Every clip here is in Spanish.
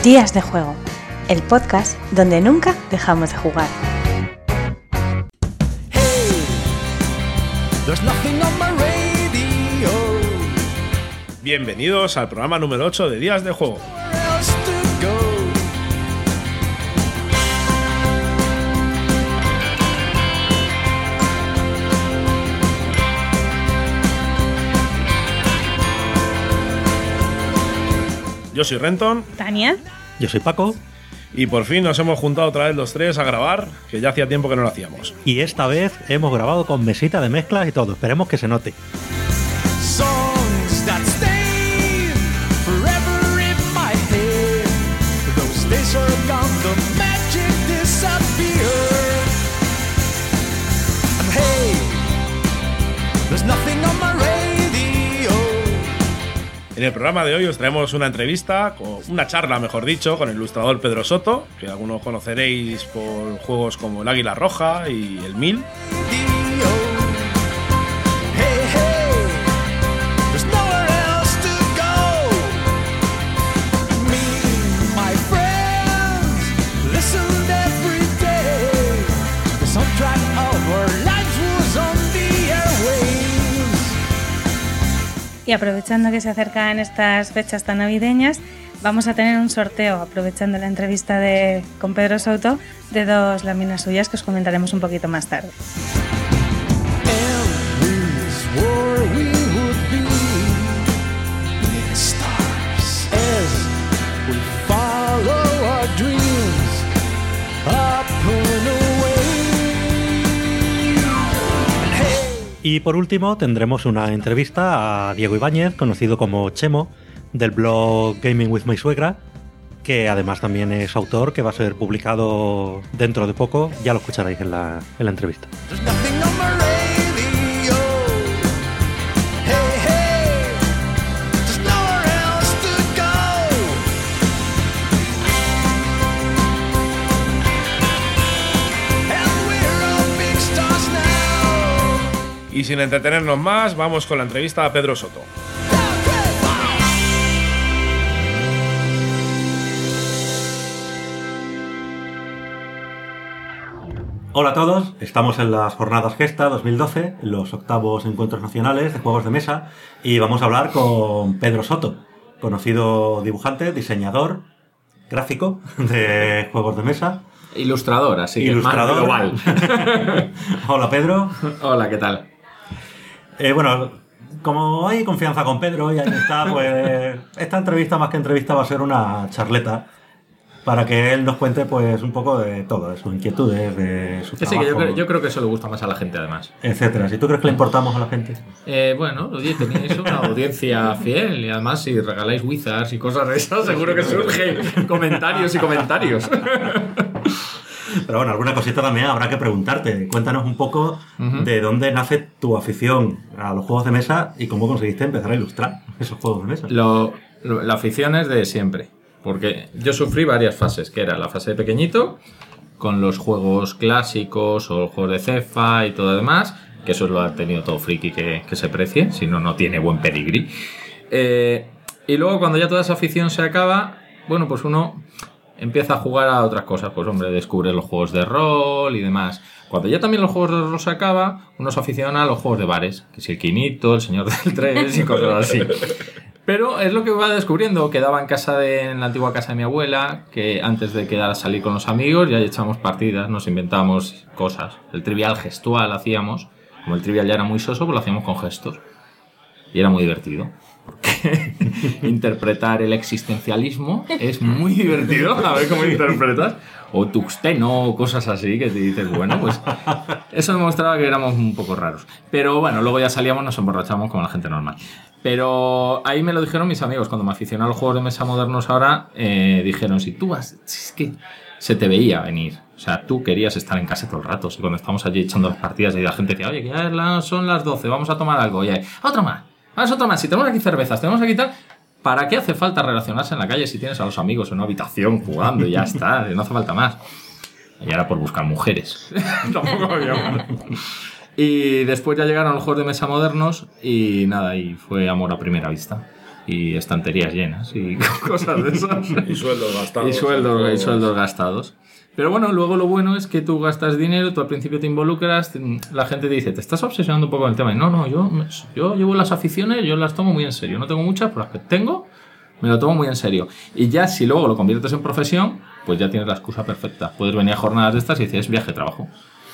Días de Juego, el podcast donde nunca dejamos de jugar. Bienvenidos al programa número 8 de Días de Juego. Yo soy Renton. Tania. Yo soy Paco. Y por fin nos hemos juntado otra vez los tres a grabar, que ya hacía tiempo que no lo hacíamos. Y esta vez hemos grabado con mesita de mezclas y todo. Esperemos que se note. En el programa de hoy os traemos una entrevista, una charla mejor dicho, con el ilustrador Pedro Soto, que algunos conoceréis por juegos como El Águila Roja y El 1000. Y aprovechando que se acercan estas fechas tan navideñas, vamos a tener un sorteo, aprovechando la entrevista con Pedro Soto, de 2 láminas suyas que os comentaremos un poquito más tarde. Y por último tendremos una entrevista a Diego Ibáñez, conocido como Chemo, del blog Gaming with My Suegra, que además también es autor, que va a ser publicado dentro de poco. Ya lo escucharéis en la entrevista. Y sin entretenernos más, vamos con la entrevista a Pedro Soto. Hola a todos, estamos en las Jornadas Gesta 2012, en los 8º Encuentros Nacionales de Juegos de Mesa, y vamos a hablar con Pedro Soto, conocido dibujante, diseñador, gráfico de juegos de mesa. Ilustrador, así que ilustrador. Más global. Hola Pedro. Hola, ¿qué tal? Bueno, como hay confianza con Pedro y ahí está, pues esta entrevista más que entrevista va a ser una charleta para que él nos cuente pues un poco de todo, de sus inquietudes, de su trabajo. Sí, yo creo que eso le gusta más a la gente además. Etcétera. ¿Si tú crees que le importamos a la gente? Bueno, oye, tenéis una audiencia fiel y además si regaláis Wizards y cosas de esas seguro que surgen comentarios y comentarios. Pero bueno, alguna cosita también habrá que preguntarte. Cuéntanos un poco de dónde nace tu afición a los juegos de mesa y cómo conseguiste empezar a ilustrar esos juegos de mesa. La afición es de siempre, porque yo sufrí varias fases, que era la fase de pequeñito, con los juegos clásicos o los juegos de cefa y todo lo demás, que eso lo ha tenido todo friki que se precie, si no, no tiene buen pedigrí. Y luego cuando ya toda esa afición se acaba, bueno, pues uno empieza a jugar a otras cosas, pues hombre, descubre los juegos de rol y demás. Cuando ya también los juegos de rol se acaba, uno se aficiona a los juegos de bares, que si el Quinito, el Señor del 3 y cosas así. Pero es lo que va descubriendo. Quedaba en la antigua casa de mi abuela, que antes de quedar a salir con los amigos ya echamos partidas, nos inventábamos cosas. El trivial gestual hacíamos, como el trivial ya era muy soso, pues lo hacíamos con gestos. Y era muy divertido. Porque interpretar el existencialismo es muy divertido. A ver cómo interpretas. O tuxteno o cosas así que te dices, bueno, pues eso demostraba que éramos un poco raros. Pero bueno, luego ya salíamos, nos emborrachábamos como la gente normal. Pero ahí me lo dijeron mis amigos. Cuando me aficioné a los juegos de mesa modernos ahora, dijeron, si tú vas, es que se te veía venir. O sea, tú querías estar en casa todo el rato. Y cuando estamos allí echando las partidas y la gente decía, oye, que ya son las 12, vamos a tomar algo. Y otra más. Vamos, otra más. Si tenemos aquí cervezas, tenemos aquí tal. ¿Para qué hace falta relacionarse en la calle si tienes a los amigos en una habitación jugando y ya está? No hace falta más. Y era por buscar mujeres. Tampoco había más. Y después ya llegaron los juegos de mesa modernos y nada, y fue amor a primera vista. y estanterías llenas y cosas de esas. Y sueldos gastados. Y sueldos gastados. Pero bueno, luego lo bueno es que tú gastas dinero, tú al principio te involucras, la gente te dice, te estás obsesionando un poco con el tema. Y no, yo llevo las aficiones, yo las tomo muy en serio. No tengo muchas, pero las que tengo, me lo tomo muy en serio. Y ya si luego lo conviertes en profesión, pues ya tienes la excusa perfecta. Puedes venir a jornadas de estas y dices, viaje-trabajo.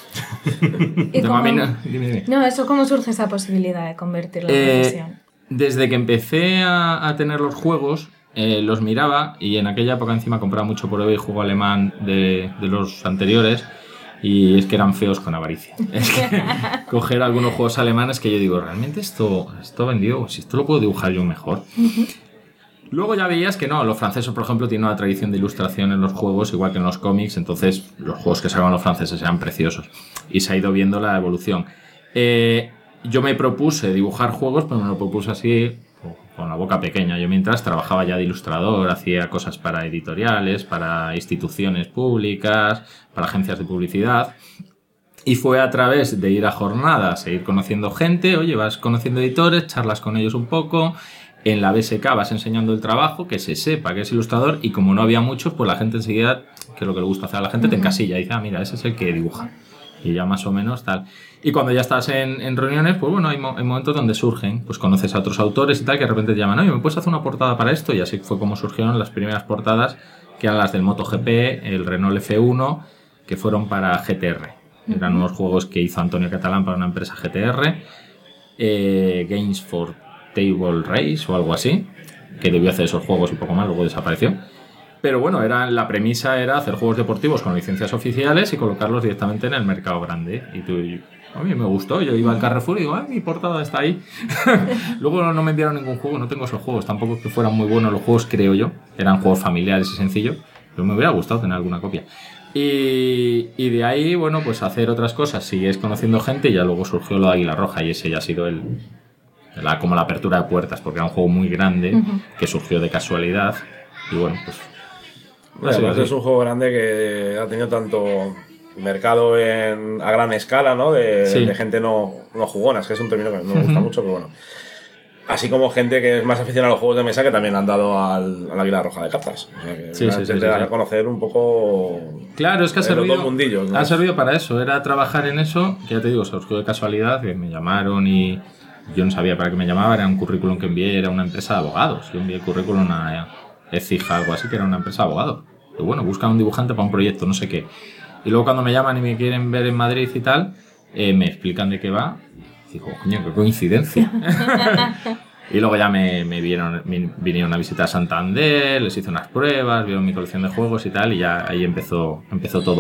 ¿Y dime. No, ¿eso cómo surge esa posibilidad de convertirlo en profesión? Desde que empecé a tener los juegos, los miraba y en aquella época encima compraba mucho por eBay juego alemán de los anteriores y es que eran feos con avaricia. Es que coger algunos juegos alemanes que yo digo, realmente esto vendido, si esto lo puedo dibujar yo mejor. Luego ya veías que no, los franceses por ejemplo tienen una tradición de ilustración en los juegos igual que en los cómics, entonces los juegos que sacaban los franceses eran preciosos y se ha ido viendo la evolución. Yo me propuse dibujar juegos, pero me lo propuse así con la boca pequeña. Yo mientras trabajaba ya de ilustrador, hacía cosas para editoriales, para instituciones públicas, para agencias de publicidad. Y fue a través de ir a jornadas e ir conociendo gente. Oye, vas conociendo editores, charlas con ellos un poco. En la BSK vas enseñando el trabajo, que se sepa que es ilustrador. Y como no había muchos, pues la gente enseguida, que es lo que le gusta hacer a la gente, te encasilla y dice, mira, ese es el que dibuja. Y ya más o menos tal. Y cuando ya estás en reuniones, pues bueno, hay momentos donde surgen, pues conoces a otros autores y tal, que de repente te llaman, oye, ¿me puedes hacer una portada para esto? Y así fue como surgieron las primeras portadas, que eran las del MotoGP, el Renault F1, que fueron para GTR. Eran unos juegos que hizo Antonio Catalán para una empresa GTR, Games for Table Race o algo así, que debió hacer esos juegos y poco más, luego desapareció. Pero bueno, la premisa era hacer juegos deportivos con licencias oficiales y colocarlos directamente en el mercado grande. A mí me gustó, yo iba al Carrefour y digo, mi portada está ahí. Luego no me enviaron ningún juego, no tengo esos juegos, tampoco es que fueran muy buenos los juegos, creo yo. Eran juegos familiares y sencillos, pero me hubiera gustado tener alguna copia. Y de ahí, bueno, pues hacer otras cosas, sigues conociendo gente y ya luego surgió lo de Águila Roja y ese ya ha sido como la apertura de puertas, porque era un juego muy grande que surgió de casualidad y bueno, pues... Además es un juego grande que ha tenido tanto mercado a gran escala, ¿no? De gente no jugona, es que es un término que no me gusta mucho, pero bueno. Así como gente que es más aficionada a los juegos de mesa que también han dado al Águila Roja de cartas. O sea, que te da a conocer un poco. Claro, es que los dos mundillos, ¿no? Ha servido para eso, era trabajar en eso, que ya te digo, surgió de casualidad, que me llamaron y yo no sabía para qué me llamaban, era un currículum que envié, era una empresa de abogados. Yo envié el currículum a Ecija, algo así, que era una empresa de abogados. Y bueno, buscan un dibujante para un proyecto, no sé qué. Y luego cuando me llaman y me quieren ver en Madrid y tal, me explican de qué va. Y digo, coño, qué coincidencia. Y luego ya me vinieron a visitar Santander, les hice unas pruebas, vieron mi colección de juegos y tal, y ya ahí empezó todo.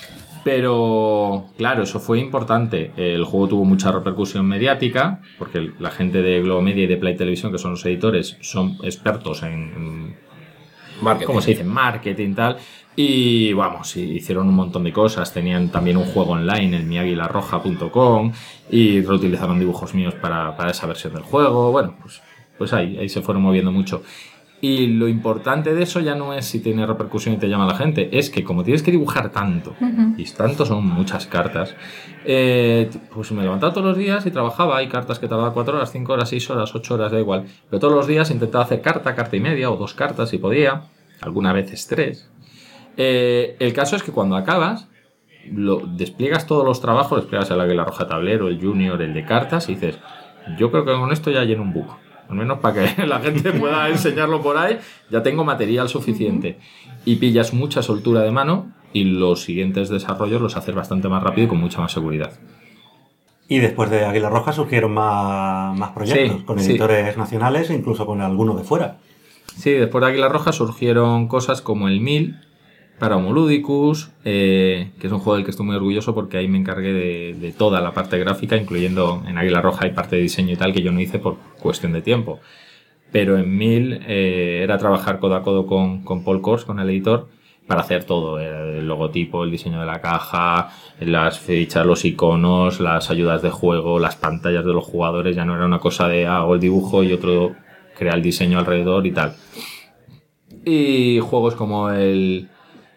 Pero claro, eso fue importante. El juego tuvo mucha repercusión mediática, porque la gente de Globo Media y de Play Televisión, que son los editores, son expertos en marketing. ¿Cómo se dice? Marketing, tal. Y vamos, hicieron un montón de cosas. Tenían también un juego online en miaguilarroja.com y reutilizaron dibujos míos para esa versión del juego. Bueno, pues ahí se fueron moviendo mucho. Y lo importante de eso ya no es si tiene repercusión y te llama la gente, es que como tienes que dibujar tanto, y tanto son muchas cartas, pues me levantaba todos los días y trabajaba. Hay cartas que tardaba 4 horas, 5 horas, 6 horas, 8 horas, da igual. Pero todos los días intentaba hacer carta y media o 2 cartas si podía, algunas veces 3. El caso es que cuando acabas, despliegas todos los trabajos, despliegas el Águila Roja tablero, el Junior, el de cartas y dices, yo creo que con esto ya lleno un book. Al menos para que la gente pueda enseñarlo por ahí, ya tengo material suficiente. Y pillas mucha soltura de mano y los siguientes desarrollos los haces bastante más rápido y con mucha más seguridad. Y después de Águila Roja surgieron más proyectos, con editores nacionales e incluso con algunos de fuera. Sí, después de Águila Roja surgieron cosas como el 1000 para Homoludicus, que es un juego del que estoy muy orgulloso porque ahí me encargué de toda la parte gráfica, incluyendo en Águila Roja y parte de diseño y tal, que yo no hice por cuestión de tiempo. Pero en 1000 era trabajar codo a codo con Paul Kors, con el editor, para hacer todo, el logotipo, el diseño de la caja, las fichas, los iconos, las ayudas de juego, las pantallas de los jugadores. Ya no era una cosa de hago el dibujo y otro crea el diseño alrededor y tal. Y juegos como el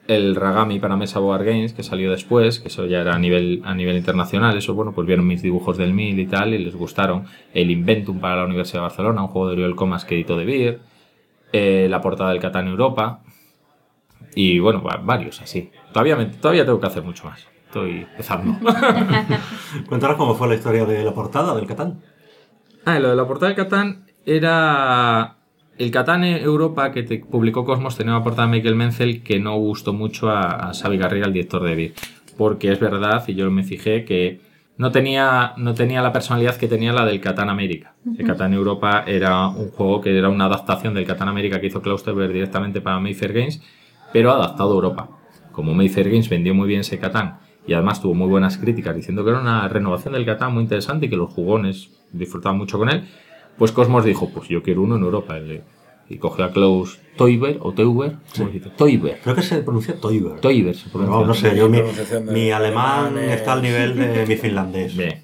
el Ragami para Mesa Board Games, que salió después, que eso ya era a nivel internacional. Eso, bueno, pues vieron mis dibujos del 1000 y tal, y les gustaron. El Inventum para la Universidad de Barcelona, un juego de Oriol Comas que editó De Beer. La portada del Catán Europa. Y bueno, varios así. Todavía tengo que hacer mucho más. Estoy empezando. Cuéntanos cómo fue la historia de la portada del Catán. Lo de la portada del Catán era... El Catán Europa que publicó Cosmos tenía una portada de Michael Menzel que no gustó mucho a Xavi Garriga, el director de Beer. Porque es verdad, y yo me fijé, que no tenía la personalidad que tenía la del Catán América. El Catán Europa era un juego que era una adaptación del Catán América que hizo Klausterberg directamente para Mayfair Games, pero adaptado a Europa. Como Mayfair Games vendió muy bien ese Catán y además tuvo muy buenas críticas diciendo que era una renovación del Catán muy interesante y que los jugones disfrutaban mucho con él, pues Cosmos dijo, pues yo quiero uno en Europa. Y cogió a Klaus Teuber, o Teuber, ¿cómo se dice? Teuber. Creo que se pronuncia Teuber. Teuber se pronuncia. No sé, yo mi alemán está al nivel de mi finlandés. Bien.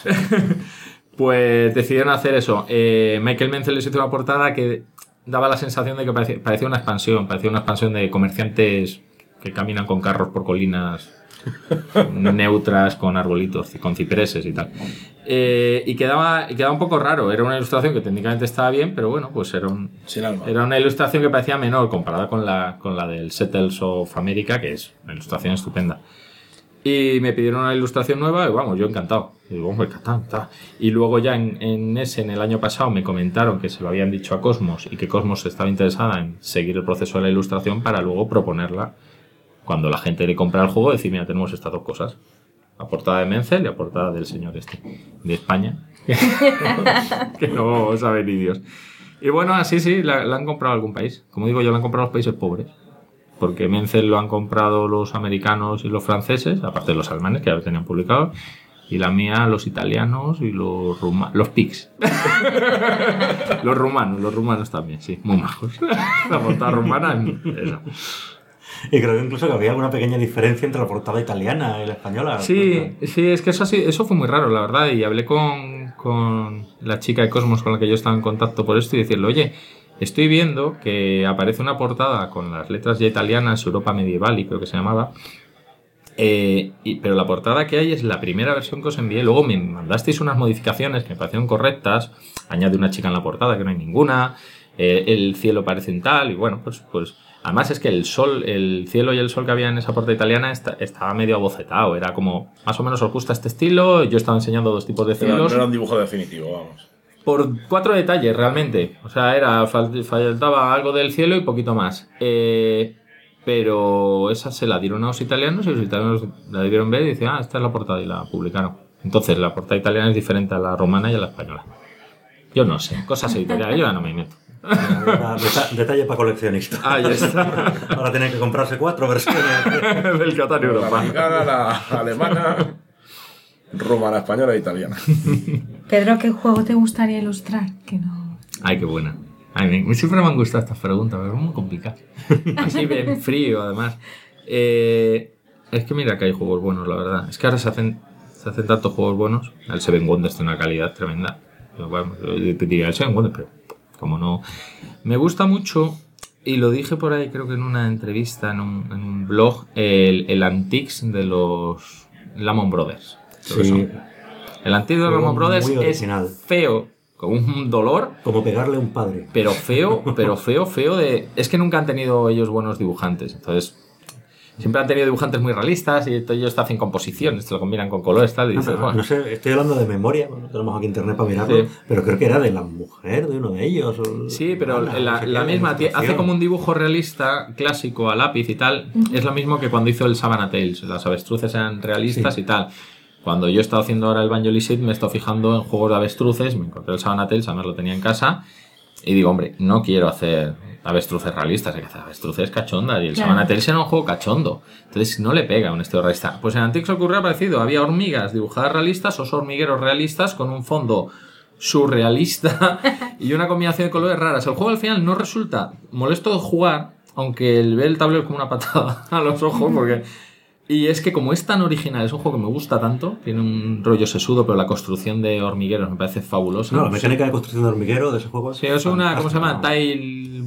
Pues decidieron hacer eso. Michael Menzel les hizo una portada que daba la sensación de que parecía una expansión de comerciantes que caminan con carros por colinas neutras con arbolitos, con cipreses y tal. Y quedaba un poco raro. Era una ilustración que técnicamente estaba bien, pero bueno, pues era una ilustración que parecía menor comparada con la del Settles of America, que es una ilustración estupenda. Y me pidieron una ilustración nueva y vamos, yo encantado. Y digo, hombre, y luego ya en el año pasado me comentaron que se lo habían dicho a Cosmos y que Cosmos estaba interesada en seguir el proceso de la ilustración para luego proponerla cuando la gente le compra el juego, decir, mira, tenemos estas dos cosas. La portada de Menzel y la portada del señor de España. Que no sabe ni Dios. Y bueno, así sí, la han comprado algún país. Como digo yo, la han comprado los países pobres. Porque Menzel lo han comprado los americanos y los franceses, aparte de los alemanes, que ya lo tenían publicado. Y la mía, los italianos y los PICs. Los rumanos también, sí, muy majos. La portada rumana, eso. Y creo incluso que había una pequeña diferencia entre la portada italiana y la española. Sí, es que eso fue muy raro, la verdad. Y hablé con la chica de Cosmos con la que yo estaba en contacto por esto y decirle, oye, estoy viendo que aparece una portada con las letras ya italianas, Europa Medieval, y creo que se llamaba. Pero la portada que hay es la primera versión que os envié. Luego me mandasteis unas modificaciones que me parecieron correctas. Añade una chica en la portada, que no hay ninguna. El cielo parece en tal. Y bueno, pues además es que el cielo y el sol que había en esa portada italiana estaba medio abocetado. Era como, más o menos os gusta este estilo. Yo estaba enseñando dos tipos de cielos. No era un dibujo definitivo, vamos. Por 4 detalles, realmente. O sea, faltaba algo del cielo y poquito más. Pero esa se la dieron a los italianos y los italianos la debieron ver y dicen, esta es la portada, y la publicaron. Entonces, la portada italiana es diferente a la romana y a la española. Yo no sé, cosas editoriales, yo ya no me meto. Detalle para coleccionistas. Ahí está. Ahora tienen que comprarse 4 versiones del Catán Europa. La americana, la alemana, romana, española e italiana. Pedro, ¿qué juego te gustaría ilustrar? Que no... Ay, qué buena. Siempre me han gustado estas preguntas, pero es muy complicado. Así bien frío, además. Es que mira que hay juegos buenos, la verdad. Es que ahora se hacen tantos juegos buenos. El Seven Wonders tiene una calidad tremenda. Bueno, yo te diría el Seven Wonders, pero como no... Me gusta mucho, y lo dije por ahí, creo que en una entrevista, en un blog, el Antiques de los Lehman Brothers. Sí. El Antiques de los Lehman Brothers es feo, con un dolor. Como pegarle a un padre. Pero feo de... Es que nunca han tenido ellos buenos dibujantes. Entonces, siempre han tenido dibujantes muy realistas y ellos te hacen composiciones, te lo combinan con colores, tal. Y dices, bueno. No sé, estoy hablando de memoria, bueno, tenemos aquí internet para mirarlo, sí. Pero creo que era de la mujer de uno de ellos. Sí, pero la misma, hace como un dibujo realista, clásico, a lápiz y tal. Es lo mismo que cuando hizo el Savannah Tales. Las avestruces eran realistas, sí. Y tal. Cuando yo he estado haciendo ahora el Banjo Licit, me he estado fijando en juegos de avestruces, me encontré el Savannah Tales, además lo tenía en casa, y digo, hombre, no quiero hacer avestruces realistas, hay que hacer avestruces cachondas, y el Savannah Tales era un juego cachondo, entonces no le pega un estilo realista. Pues en Antiques ocurrió parecido, había hormigas dibujadas realistas, o hormigueros realistas con un fondo surrealista y una combinación de colores raras. El juego al final no resulta molesto de jugar, aunque ve el tablero como una patada a los ojos, porque... Y es que como es tan original, es un juego que me gusta tanto, tiene un rollo sesudo, pero la construcción de hormigueros me parece fabulosa. No, la mecánica de construcción de hormiguero de ese juego. Sí, es una, ¿cómo se llama? Tile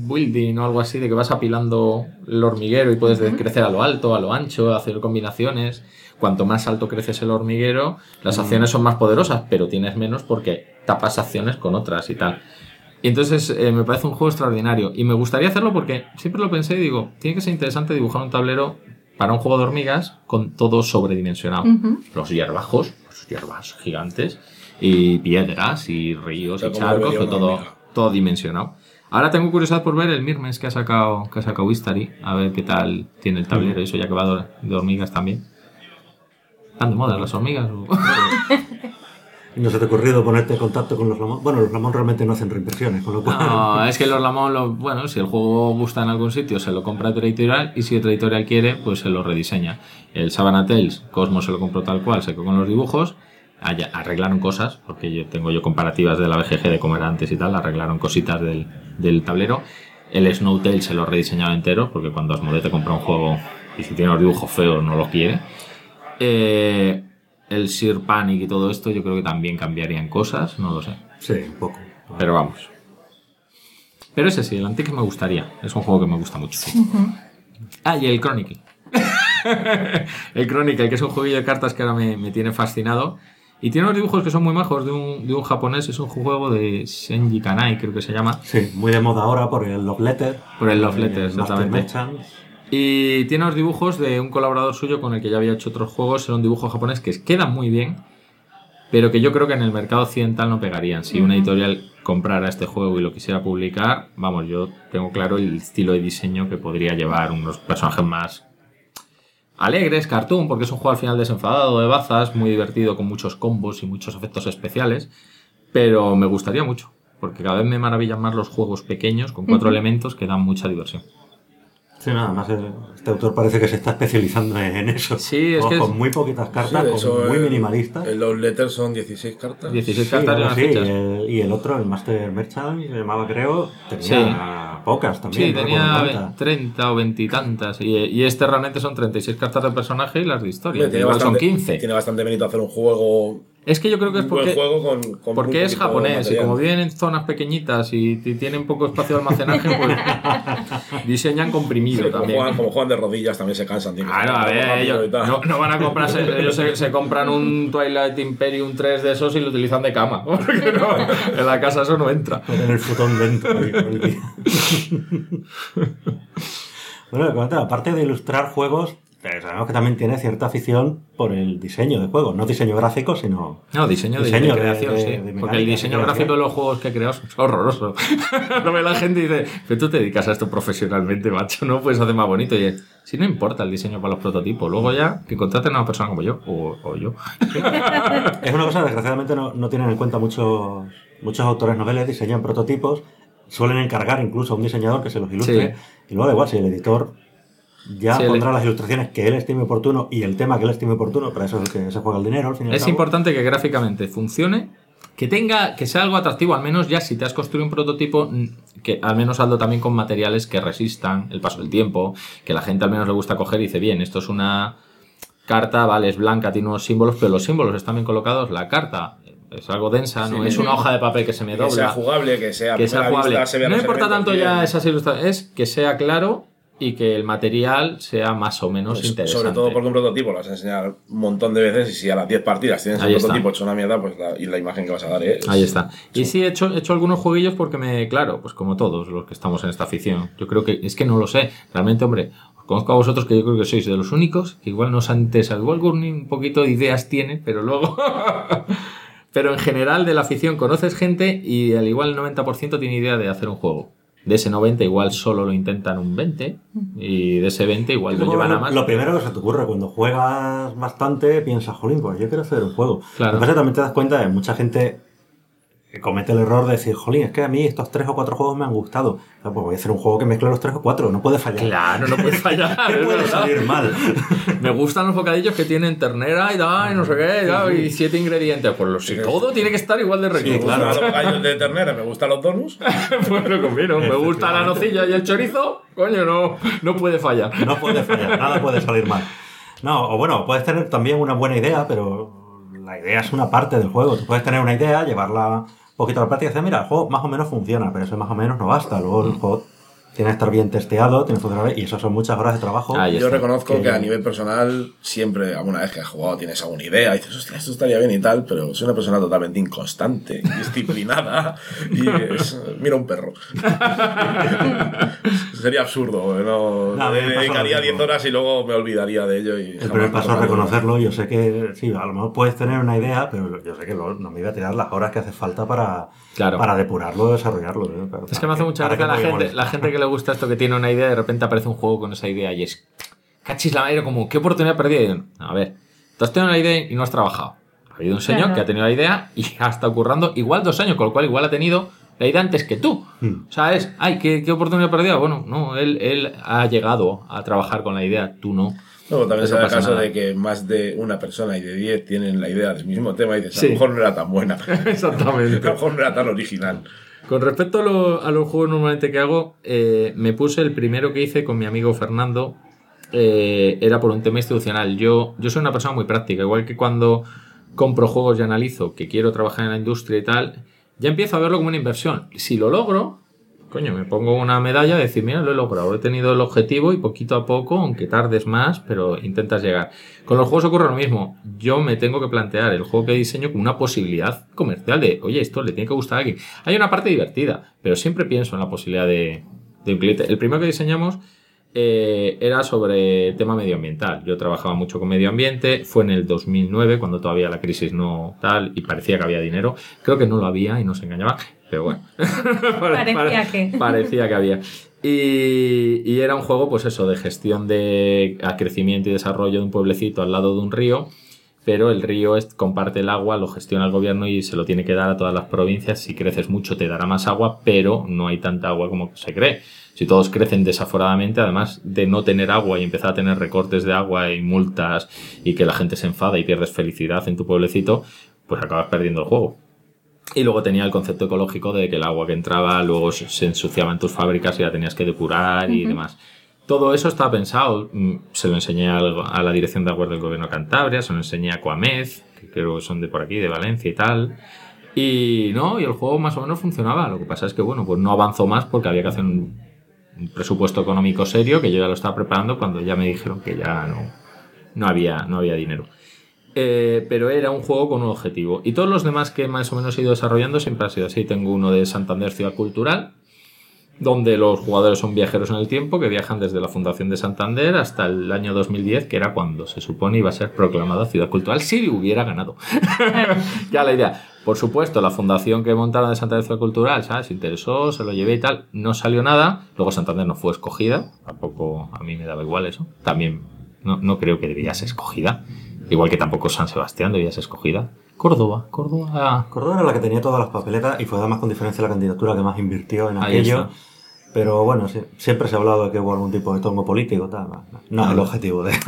building o algo así, de que vas apilando el hormiguero y puedes crecer a lo alto, a lo ancho, hacer combinaciones. Cuanto más alto creces el hormiguero, las acciones son más poderosas, pero tienes menos porque tapas acciones con otras y tal. Y entonces me parece un juego extraordinario. Y me gustaría hacerlo porque siempre lo pensé y digo, tiene que ser interesante dibujar un tablero para un juego de hormigas con todo sobredimensionado. Los hierbajos, los hierbas gigantes, y piedras, y ríos, y charcos, todo dimensionado. Ahora tengo curiosidad por ver el Mirmes que ha sacado Istari, a ver qué tal tiene el tablero, eso ya que va de hormigas también. ¿Están de moda las hormigas? ¿No se te ha ocurrido ponerte en contacto con los Lamont? Bueno, los Lamont realmente no hacen reimpresiones, con lo cual... No, es que los Lamont, bueno, si el juego gusta en algún sitio, se lo compra otra editorial, y si otra editorial quiere, pues se lo rediseña. El Savannah Tales, Cosmos se lo compró tal cual, se quedó con los dibujos, arreglaron cosas, porque tengo comparativas de la BGG de cómo era antes y tal, arreglaron cositas del tablero. El Snowtail se lo rediseñado entero, porque cuando Asmodee te compra un juego y si tiene los dibujos feos no los quiere. El Sir Panic y todo esto yo creo que también cambiarían cosas, no lo sé. Sí, un poco. Pero vamos. Pero ese sí, el Antique me gustaría, es un juego que me gusta mucho. Y el Chronicle. El Chronicle, que es un jueguillo de cartas que ahora me tiene fascinado. Y tiene unos dibujos que son muy majos de un japonés. Es un juego de Senji Kanai, creo que se llama. Sí, muy de moda ahora por el Love Letter. Por el Love Letter, exactamente. Y tiene unos dibujos de un colaborador suyo con el que ya había hecho otros juegos. Era un dibujo japonés que quedan muy bien, pero que yo creo que en el mercado occidental no pegarían. Si una editorial comprara este juego y lo quisiera publicar, vamos, yo tengo claro el estilo de diseño que podría llevar unos personajes más alegres, cartoon, porque es un juego al final desenfadado de bazas, muy divertido, con muchos combos y muchos efectos especiales, pero me gustaría mucho, porque cada vez me maravillan más los juegos pequeños con 4 elementos que dan mucha diversión. Sí, nada más este autor parece que se está especializando en eso. Sí, es que con muy poquitas cartas, muy minimalistas. En los letters son 16 cartas. 16 cartas y unas fichas. Y el otro, el Master Merchant, se llamaba, creo, tenía pocas también. Sí, tenía 30 o 20 y tantas. Y este realmente son 36 cartas de personaje y las de historia. Igual son 15. Tiene bastante mérito hacer un juego... Es que yo creo que es porque es japonés y como viven en zonas pequeñitas y tienen poco espacio de almacenaje, pues diseñan comprimido también. Como juegan de rodillas también se cansan. Claro, a ver, ellos no van a comprarse, ellos se compran un Twilight Imperium 3 de esos y lo utilizan de cama, porque no, en la casa eso no entra. En el futón dentro. Bueno, aparte de ilustrar juegos, sabemos que también tiene cierta afición por el diseño de juegos, no diseño gráfico, sino... No, diseño de creación, sí. Porque el diseño gráfico de los juegos que creas es horroroso. Lo ve la gente y dice, pero tú te dedicas a esto profesionalmente, macho, no puedes hacer más bonito. Y si no importa el diseño para los prototipos, luego ya que contraten a una persona como yo, o yo. Es una cosa, desgraciadamente no tienen en cuenta muchos autores noveles, diseñan prototipos, suelen encargar incluso a un diseñador que se los ilustre, y luego da igual si el editor... Ya pondrá las ilustraciones que él estime oportuno y el tema que él estime oportuno, para eso es el que se juega el dinero al final. Es importante que gráficamente funcione, que sea algo atractivo, al menos ya si te has construido un prototipo, que al menos hazlo también con materiales que resistan el paso del tiempo, que la gente al menos le gusta coger y dice, bien, esto es una carta, vale, es blanca, tiene unos símbolos, pero los símbolos están bien colocados, la carta es algo densa, no es una hoja de papel que se me dobla. Que sea jugable, que sea jugable. Vista, no importa tanto ya esas ilustraciones, es que sea claro y que el material sea más o menos interesante. Sobre todo porque un prototipo lo vas a enseñar un montón de veces y si a las 10 partidas tienes el prototipo hecho una mierda, pues la imagen que vas a dar es... Ahí está. Y sí, he hecho algunos jueguillos porque claro, pues como todos los que estamos en esta afición, yo creo que, es que no lo sé, realmente, hombre, os conozco a vosotros que yo creo que sois de los únicos, que igual no os han interesado, igual un poquito de ideas tiene, pero luego... Pero en general de la afición conoces gente y al igual el 90% tiene idea de hacer un juego. De ese 90 igual solo lo intentan un 20 y de ese 20 igual lo llevan a más. Lo primero que se te ocurre cuando juegas bastante, piensas, jolín, pues yo quiero hacer un juego. Claro. Lo que pasa es que también te das cuenta de mucha gente que comete el error de decir, jolín, es que a mí estos 3 o 4 juegos me han gustado. Pues voy a hacer un juego que mezcle los 3 o 4, no puede fallar. Claro, no puede fallar. No puede salir mal. Me gustan los bocadillos que tienen ternera y tal, y no sé qué, y 7 ingredientes. Pues si todo tiene que estar igual de rico. Sí, claro. Los bocadillos de ternera, me gustan los donuts. Pues lo combino. Me gusta la nocilla y el chorizo. Coño, no puede fallar. No puede fallar, nada puede salir mal. No, o bueno, puedes tener también una buena idea, pero la idea es una parte del juego. Tú puedes tener una idea, llevarla un poquito a la práctica y decir, mira, el juego más o menos funciona, pero eso más o menos no basta. Luego el juego tiene que estar bien testeado, tiene que funcionar, y eso son muchas horas de trabajo. Yo reconozco que a nivel personal, siempre, alguna vez que has jugado, tienes alguna idea, y dices, hostia, esto estaría bien y tal, pero soy una persona totalmente inconstante, indisciplinada, y mira un perro. Sería absurdo, ¿no? Me dedicaría 10 horas y luego me olvidaría de ello. El primer paso es reconocerlo. Yo sé que, sí, a lo mejor puedes tener una idea, pero yo sé que no me iba a tirar las horas que hace falta para depurarlo, desarrollarlo. Pero, es que me hace mucha gracia la gente que le gusta esto, que tiene una idea y de repente aparece un juego con esa idea y es cachis la madre, como, ¿qué oportunidad perdida? Y digo, a ver, tú has tenido una idea y no has trabajado. Ha habido un señor que ha tenido la idea y ha estado currando igual 2 años, con lo cual igual ha tenido la idea antes que tú. O sea, ¿qué oportunidad perdida? Bueno, no, él ha llegado a trabajar con la idea, tú no. Luego también se da el caso de que más de una persona y de 10 tienen la idea del mismo tema y dices, a lo mejor no era tan buena. Exactamente. A lo mejor no era tan original. Con respecto a los juegos normalmente que hago, me puse el primero que hice con mi amigo Fernando, era por un tema institucional. Yo soy una persona muy práctica, igual que cuando compro juegos y analizo que quiero trabajar en la industria y tal, ya empiezo a verlo como una inversión. Si lo logro, coño, me pongo una medalla de decir, mira, lo he logrado, he tenido el objetivo y poquito a poco, aunque tardes más, pero intentas llegar. Con los juegos ocurre lo mismo. Yo me tengo que plantear el juego que diseño como una posibilidad comercial de, oye, esto le tiene que gustar a alguien. Hay una parte divertida, pero siempre pienso en la posibilidad de un cliente. El primero que diseñamos era sobre tema medioambiental. Yo trabajaba mucho con medio ambiente, fue en el 2009, cuando todavía la crisis no tal, y parecía que había dinero. Creo que no lo había y nos engañaba. Pero bueno, parecía que había. Y era un juego, pues eso, de gestión de crecimiento y desarrollo de un pueblecito al lado de un río, pero el río comparte el agua, lo gestiona el gobierno y se lo tiene que dar a todas las provincias. Si creces mucho te dará más agua, pero no hay tanta agua como se cree. Si todos crecen desaforadamente, además de no tener agua y empezar a tener recortes de agua y multas y que la gente se enfada y pierdes felicidad en tu pueblecito, pues acabas perdiendo el juego. Y luego tenía el concepto ecológico de que el agua que entraba luego se ensuciaba en tus fábricas y la tenías que depurar y demás. Todo eso estaba pensado. Se lo enseñé a la Dirección de Aguas del Gobierno de Cantabria, se lo enseñé a Coamed, que creo que son de por aquí, de Valencia y tal. Y el juego más o menos funcionaba. Lo que pasa es que, bueno, pues no avanzó más porque había que hacer un presupuesto económico serio, que yo ya lo estaba preparando cuando ya me dijeron que ya no había dinero. Pero era un juego con un objetivo. Y todos los demás que más o menos he ido desarrollando siempre ha sido así. Tengo uno de Santander Ciudad Cultural, donde los jugadores son viajeros en el tiempo, que viajan desde la fundación de Santander hasta el año 2010, que era cuando se supone iba a ser proclamada Ciudad Cultural, si hubiera ganado. Ya la idea. Por supuesto, la fundación que montaron de Santander Ciudad Cultural, ¿sabes? Se interesó, se lo llevé y tal, no salió nada. Luego Santander no fue escogida, tampoco a mí me daba igual eso. También no creo que debía ser escogida. Igual que tampoco San Sebastián debía ser escogida. Córdoba era la que tenía todas las papeletas y fue además con diferencia la candidatura que más invirtió en aquello. Pero bueno, siempre se ha hablado de que hubo algún tipo de tongo político, tal. No es el objetivo de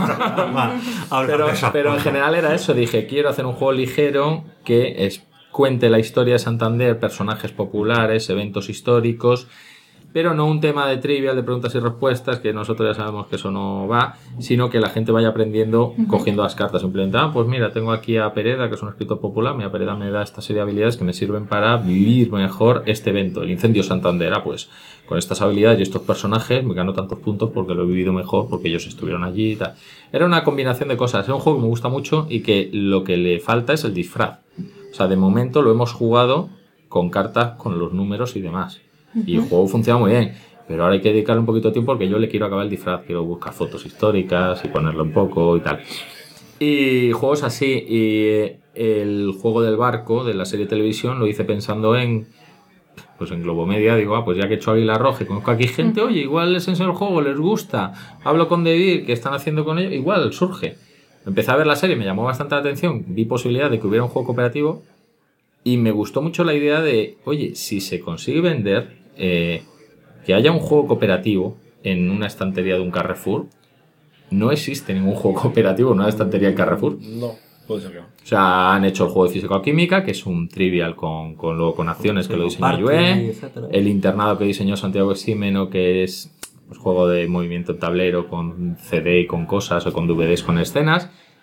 pero en general era eso. Dije, quiero hacer un juego ligero que cuente la historia de Santander, personajes populares, eventos históricos, pero no un tema de trivial, de preguntas y respuestas, que nosotros ya sabemos que eso no va, sino que la gente vaya aprendiendo cogiendo las cartas. Simplemente, pues mira, tengo aquí a Pereda, que es un escritor popular, mira, Pereda me da esta serie de habilidades que me sirven para vivir mejor este evento, el incendio Santander. Pues con estas habilidades y estos personajes me gano tantos puntos porque lo he vivido mejor, porque ellos estuvieron allí y tal. Era una combinación de cosas. Es un juego que me gusta mucho y que lo que le falta es el disfraz. O sea, de momento lo hemos jugado con cartas, con los números y demás. Y el juego funciona muy bien, pero ahora hay que dedicarle un poquito de tiempo porque yo le quiero acabar el disfraz, quiero buscar fotos históricas y ponerlo un poco y tal. Y juegos así, y el juego del barco de la serie de televisión lo hice pensando en Globomedia. Digo, pues ya que he hecho Águila Roja y conozco aquí gente, oye, igual les enseño el juego, les gusta, hablo con David, ¿qué están haciendo con ellos? Igual surge. Empecé a ver la serie, me llamó bastante la atención, vi posibilidad de que hubiera un juego cooperativo y me gustó mucho la idea de, oye, si se consigue vender, que haya un juego cooperativo en una estantería de un Carrefour. No existe ningún juego cooperativo en una estantería de Carrefour. No, puede ser que no. O sea, han hecho el juego de físico-química, que es un trivial con acciones que lo diseñó Yue, el internado que diseñó Santiago Ximeno, que es juego de movimiento en tablero con CD y con cosas, o con DVDs con escenas.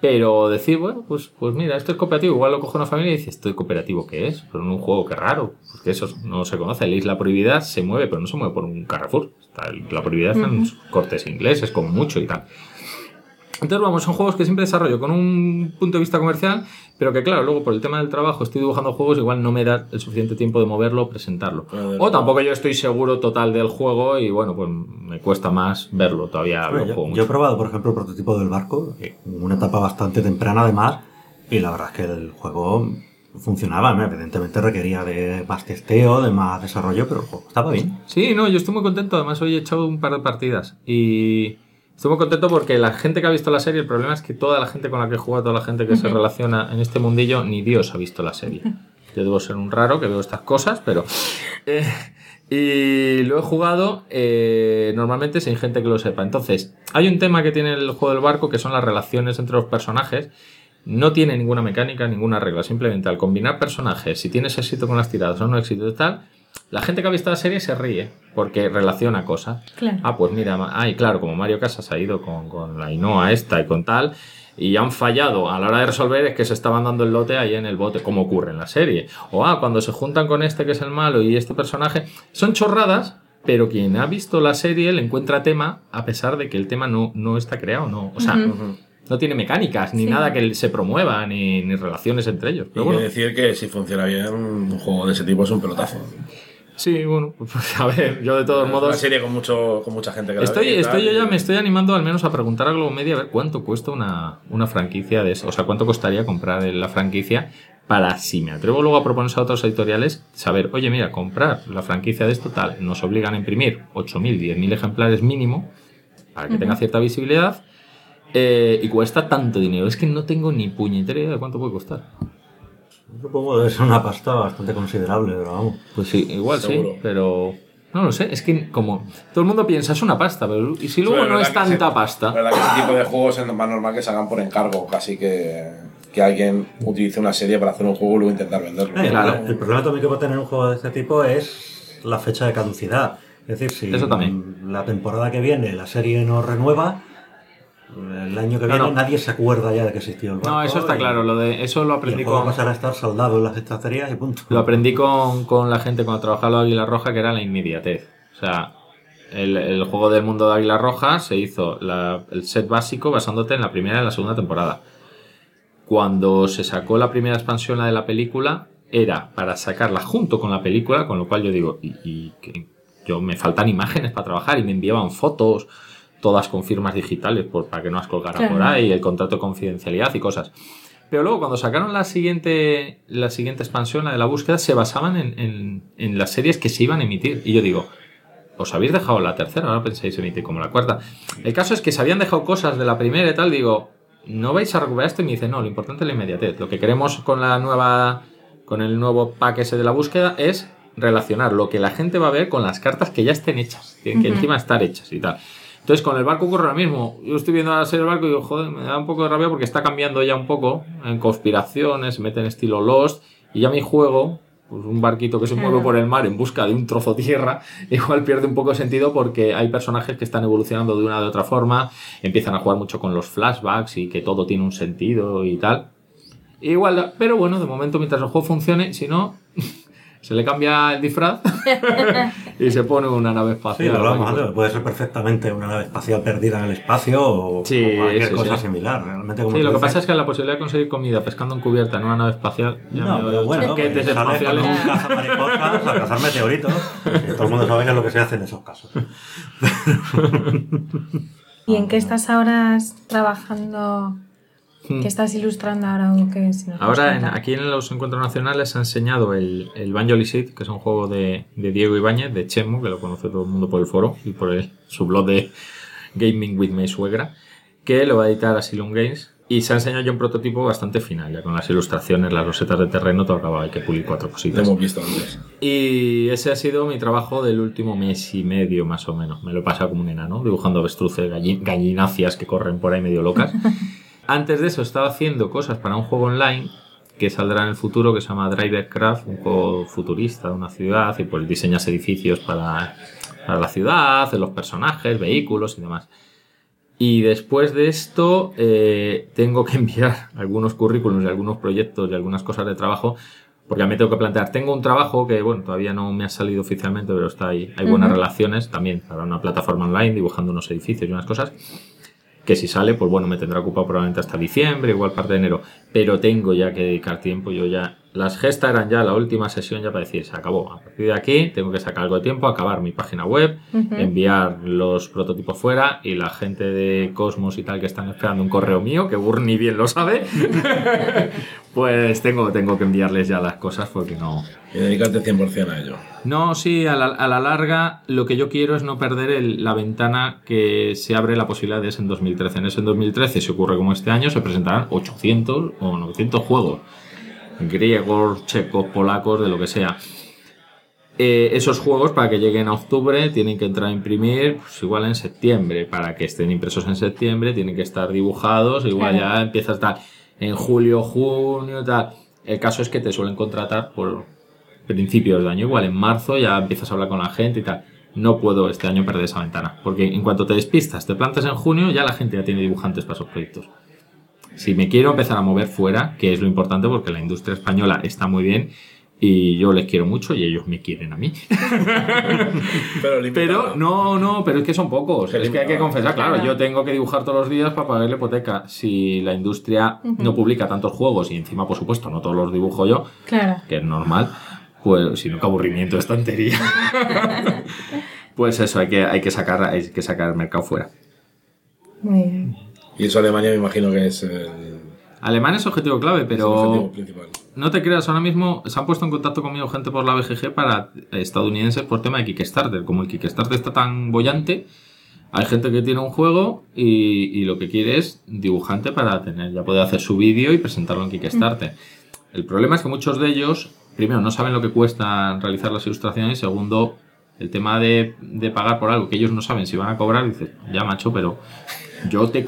Pero decir, bueno, pues mira, esto es cooperativo, igual lo coge una familia y dice, ¿esto es cooperativo qué es? Pero en un juego que raro, porque eso no se conoce. La Isla Prohibida se mueve, pero no se mueve por un Carrefour. La Prohibida está en cortes ingleses, como mucho y tal. Entonces, vamos, son juegos que siempre desarrollo con un punto de vista comercial, pero que claro, luego por el tema del trabajo estoy dibujando juegos, igual no me da el suficiente tiempo de moverlo o presentarlo. O tampoco yo estoy seguro total del juego y bueno, pues me cuesta más verlo todavía. Yo he probado, por ejemplo, el prototipo del barco, en una etapa bastante temprana además, y la verdad es que el juego funcionaba, ¿no? Evidentemente requería de más testeo, de más desarrollo, pero el juego estaba bien. Sí, no, yo estoy muy contento, además hoy he echado un par de partidas y... estoy muy contento porque la gente que ha visto la serie, el problema es que toda la gente con la que he jugado, toda la gente que se relaciona en este mundillo, ni Dios ha visto la serie. Yo debo ser un raro que veo estas cosas, pero... y lo he jugado normalmente sin gente que lo sepa. Entonces, hay un tema que tiene el juego del barco, que son las relaciones entre los personajes. No tiene ninguna mecánica, ninguna regla. Simplemente al combinar personajes, si tienes éxito con las tiradas o no éxito y tal... la gente que ha visto la serie se ríe porque relaciona cosas. Claro. Ah, pues mira, claro, como Mario Casas ha ido con la Ainhoa esta y con tal, y han fallado a la hora de resolver, es que se estaban dando el lote ahí en el bote, como ocurre en la serie. O cuando se juntan con este que es el malo y este personaje, son chorradas, pero quien ha visto la serie le encuentra tema, a pesar de que el tema no está creado, no, o sea, no tiene mecánicas, ni nada que se promueva, ni relaciones entre ellos. Pero y bueno. decir que si funciona bien, un juego de ese tipo es un pelotazo. Sí, bueno, pues a ver, yo de todos modos... Una serie con mucha gente que me estoy animando al menos a preguntar a Globo Media a ver cuánto cuesta una franquicia de eso. O sea, cuánto costaría comprar la franquicia para, si me atrevo luego a proponerse a otros editoriales, saber, oye, mira, comprar la franquicia de esto tal, nos obligan a imprimir 8.000, 10.000 ejemplares mínimo para que tenga cierta visibilidad y cuesta tanto dinero. Es que no tengo ni puñetera idea de cuánto puede costar. Supongo que debe ser una pasta bastante considerable, pero vamos. Pues sí, igual seguro. Sí, pero no lo sé. Es que como todo el mundo piensa es una pasta, pero y si luego no es tanta pasta. La verdad que ese tipo de juegos es más normal que se hagan por encargo, casi que alguien utilice una serie para hacer un juego y luego intentar venderlo. Claro. El problema también que puede tener un juego de este tipo es la fecha de caducidad. Es decir, si eso también. La temporada que viene la serie no renueva, el año que viene nadie se acuerda ya de que existió el barco. No, eso está claro. Eso lo aprendí con... pasar a estar saldado en las estanterías y punto. Lo aprendí con la gente cuando trabajaba en Águila Roja, que era la inmediatez. O sea, el juego del mundo de Águila Roja se hizo el set básico basándote en la primera y la segunda temporada. Cuando se sacó la primera expansión, la de la película, era para sacarla junto con la película, con lo cual yo digo, y que me faltan imágenes para trabajar y me enviaban fotos, todas con firmas digitales para que no las colgara por ahí, el contrato de confidencialidad y cosas. Pero luego cuando sacaron la siguiente expansión, la de la búsqueda, se basaban en las series que se iban a emitir. Y yo digo, os habéis dejado la tercera, ahora pensáis emitir como la cuarta. El caso es que se habían dejado cosas de la primera y tal, digo, ¿no vais a recuperar esto? Y me dice, no, lo importante es la inmediatez. Lo que queremos con el nuevo pack ese de la búsqueda es relacionar lo que la gente va a ver con las cartas que ya estén hechas, que encima estar hechas y tal. Entonces con el barco ocurre lo mismo. Yo estoy viendo la serie del barco y digo, joder, me da un poco de rabia porque está cambiando ya un poco en conspiraciones, se mete en estilo Lost, y ya mi juego, pues un barquito que se mueve por el mar en busca de un trozo de tierra, igual pierde un poco de sentido porque hay personajes que están evolucionando de una u otra forma, empiezan a jugar mucho con los flashbacks y que todo tiene un sentido y tal. Igual, pero bueno, de momento mientras el juego funcione, si no... se le cambia el disfraz y se pone una nave espacial. Sí, lo hablamos antes. Puede ser perfectamente una nave espacial perdida en el espacio o cualquier cosa similar. Realmente, como lo que pasa es que la posibilidad de conseguir comida pescando en cubierta en una nave espacial... pero bueno, sales con un cazamariposas a cazar meteoritos. Y todo el mundo sabe que es lo que se hace en esos casos. ¿Y en qué estás ahora trabajando? ¿Qué estás ilustrando ahora o qué? Si ahora aquí en los encuentros nacionales ha enseñado el Banjo-Licit, que es un juego de Diego Ibáñez, de Chemo, que lo conoce todo el mundo por el foro y por su blog de Gaming with My Suegra, que lo va a editar Asylum Games. Y se ha enseñado ya un prototipo bastante final, ya con las ilustraciones, las rosetas de terreno, todo acabado, hay que pulir 4 cositas. Lo hemos visto antes. Y ese ha sido mi trabajo del último mes y medio, más o menos. Me lo he pasado como un enano, dibujando avestruces, gallinacias que corren por ahí medio locas. Antes de eso estaba haciendo cosas para un juego online que saldrá en el futuro, que se llama Drivercraft, un juego futurista de una ciudad, y pues diseñas edificios para la ciudad, los personajes, vehículos y demás. Y después de esto tengo que enviar algunos currículums y algunos proyectos y algunas cosas de trabajo, porque me tengo que plantear. Tengo un trabajo que, bueno, todavía no me ha salido oficialmente, pero está ahí. Hay buenas relaciones también para una plataforma online, dibujando unos edificios y unas cosas, que si sale, pues bueno, me tendrá ocupado probablemente hasta diciembre, igual parte de enero. Pero tengo ya que dedicar tiempo. Yo ya... Las gestas eran ya la última sesión ya para decir, se acabó. A partir de aquí tengo que sacar algo de tiempo, acabar mi página web, enviar los prototipos fuera, y la gente de Cosmos y tal que están esperando un correo mío, que Burni bien lo sabe, pues tengo que enviarles ya las cosas porque no... Y dedicarte 100% a ello. No, sí, a la larga lo que yo quiero es no perder la ventana que se abre la posibilidad de ese en 2013. En ese 2013, si ocurre como este año, se presentarán 800 o 900 juegos. Griegos, checos, polacos, de lo que sea. Esos juegos, para que lleguen a octubre, tienen que entrar a imprimir pues igual en septiembre. Para que estén impresos en septiembre tienen que estar dibujados, igual ya empieza a estar en julio, junio, tal. El caso es que te suelen contratar por principios de año, igual en marzo ya empiezas a hablar con la gente y tal. No puedo este año perder esa ventana, porque en cuanto te despistas, te plantas en junio, ya la gente ya tiene dibujantes para esos proyectos. Si me quiero empezar a mover fuera, que es lo importante, porque la industria española está muy bien y yo les quiero mucho y ellos me quieren a mí. Pero no, pero es que son pocos. Es que hay que confesar, claro, yo tengo que dibujar todos los días para pagar la hipoteca. Si la industria no publica tantos juegos y encima, por supuesto, no todos los dibujo yo, que es normal, pues si no, qué aburrimiento de estantería. Pues eso, hay que sacar el mercado fuera. Muy bien. Y eso Alemania me imagino que es Alemania es objetivo clave, pero es el objetivo principal. No te creas, ahora mismo se han puesto en contacto conmigo gente por la BGG para estadounidenses por tema de Kickstarter. Como el Kickstarter está tan bollante, hay gente que tiene un juego y lo que quiere es dibujante para ya poder hacer su vídeo y presentarlo en Kickstarter. El problema es que muchos de ellos, primero, no saben lo que cuesta realizar las ilustraciones, y segundo, el tema de pagar por algo que ellos no saben si van a cobrar, dices, ya macho, pero yo te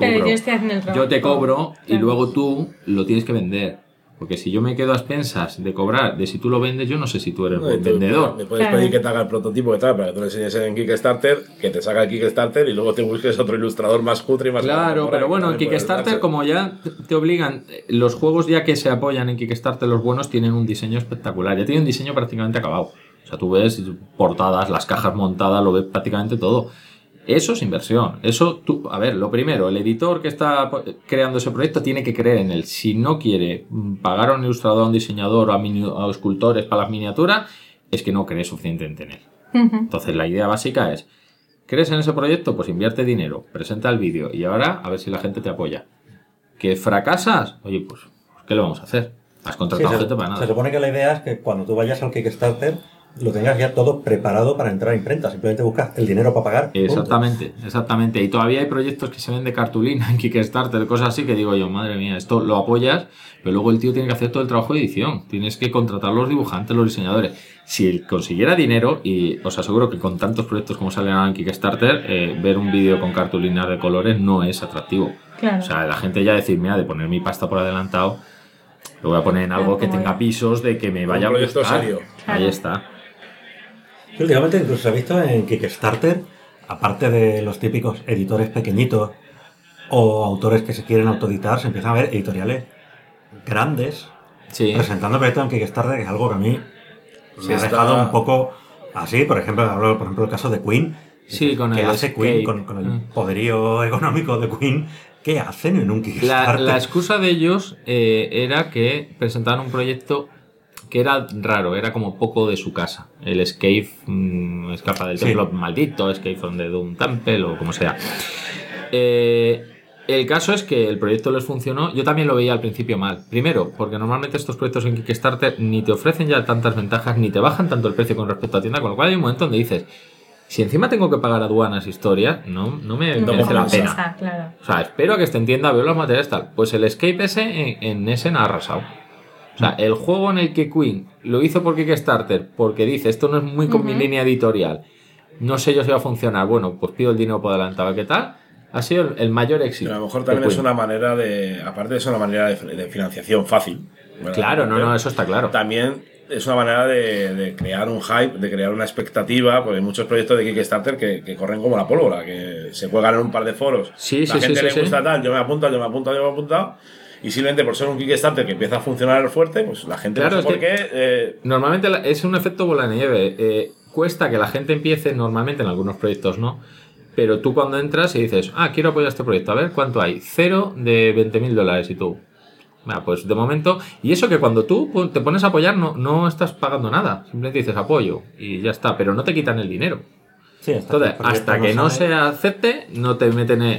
cobro, y luego tú lo tienes que vender. Porque si yo me quedo a expensas de cobrar, de si tú lo vendes, yo no sé si tú eres buen vendedor. Me puedes pedir que te haga el prototipo y tal, para que tú le enseñes en Kickstarter, que te saca el Kickstarter y luego te busques otro ilustrador más cutre y más... Claro, pero bueno, en Kickstarter, como ya te obligan, los juegos ya que se apoyan en Kickstarter, los buenos, tienen un diseño espectacular. Ya tienen un diseño prácticamente acabado. O sea, tú ves portadas, las cajas montadas, lo ves prácticamente todo. Eso es inversión. Eso, a ver, lo primero, el editor que está creando ese proyecto tiene que creer en él. Si no quiere pagar a un ilustrador, a un diseñador, a escultores para las miniaturas, es que no cree suficientemente en él. Entonces, la idea básica es, ¿crees en ese proyecto? Pues invierte dinero, presenta el vídeo y ahora a ver si la gente te apoya. ¿Que fracasas? Oye, pues, ¿qué le vamos a hacer? Has contratado gente para nada. Se supone que la idea es que cuando tú vayas al Kickstarter lo tengas ya todo preparado para entrar a imprenta. Simplemente buscas el dinero para pagar. Exactamente. Y todavía hay proyectos que se ven de cartulina en Kickstarter, cosas así, que digo yo, madre mía, esto lo apoyas, pero luego el tío tiene que hacer todo el trabajo de edición. Tienes que contratar a los dibujantes, los diseñadores. Si él consiguiera dinero, y os aseguro que con tantos proyectos como salen ahora en Kickstarter, ver un vídeo con cartulinas de colores no es atractivo. Claro. O sea, la gente ya decir, mira, de poner mi pasta por adelantado, lo voy a poner en algo que tenga pisos, de que me vaya a gustar. Serio. Ahí está. Últimamente incluso se ha visto en Kickstarter, aparte de los típicos editores pequeñitos o autores que se quieren autoeditar, se empiezan a ver editoriales grandes presentando proyectos en Kickstarter, que es algo que a mí me ha dejado un poco así. Por ejemplo, hablo el caso de Queen. Sí, con el hace Queen, con el poderío económico de Queen. ¿Qué hacen en un Kickstarter? La excusa de ellos era que presentaban un proyecto que era raro, era como poco de su casa. El Escape, escapa del templo maldito, Escape from the Doom Temple o como sea. El caso es que el proyecto les funcionó. Yo también lo veía al principio mal. Primero, porque normalmente estos proyectos en Kickstarter ni te ofrecen ya tantas ventajas, ni te bajan tanto el precio con respecto a tienda, con lo cual hay un momento donde dices, si encima tengo que pagar aduanas, historias, no me merece la pena. Claro. O sea, espero que esté en tienda, veo los materiales tal. Pues el Escape ese en Essen ha arrasado. O sea, el juego en el que Queen lo hizo por Kickstarter porque dice, esto no es muy con mi línea editorial, no sé yo si va a funcionar, bueno, pues pido el dinero por adelantado, ¿qué tal? Ha sido el mayor éxito. Pero a lo mejor también es una manera aparte de eso, una manera de financiación fácil. ¿Verdad? Claro, no, eso está claro. También es una manera de crear un hype, de crear una expectativa, porque hay muchos proyectos de Kickstarter que corren como la pólvora, que se juegan en un par de foros. La gente le gusta tal, yo me he apuntado. Y simplemente por ser un Kickstarter que empieza a funcionar fuerte, pues la gente claro, no sé por qué. Normalmente es un efecto bola de nieve. Cuesta que la gente empiece, normalmente en algunos proyectos no. Pero tú cuando entras y dices, quiero apoyar este proyecto, a ver cuánto hay. 0 de $20,000 y tú. Pues de momento. Y eso que cuando tú te pones a apoyar no estás pagando nada. Simplemente dices apoyo y ya está. Pero no te quitan el dinero. Sí, entonces, hasta que no se acepte, no te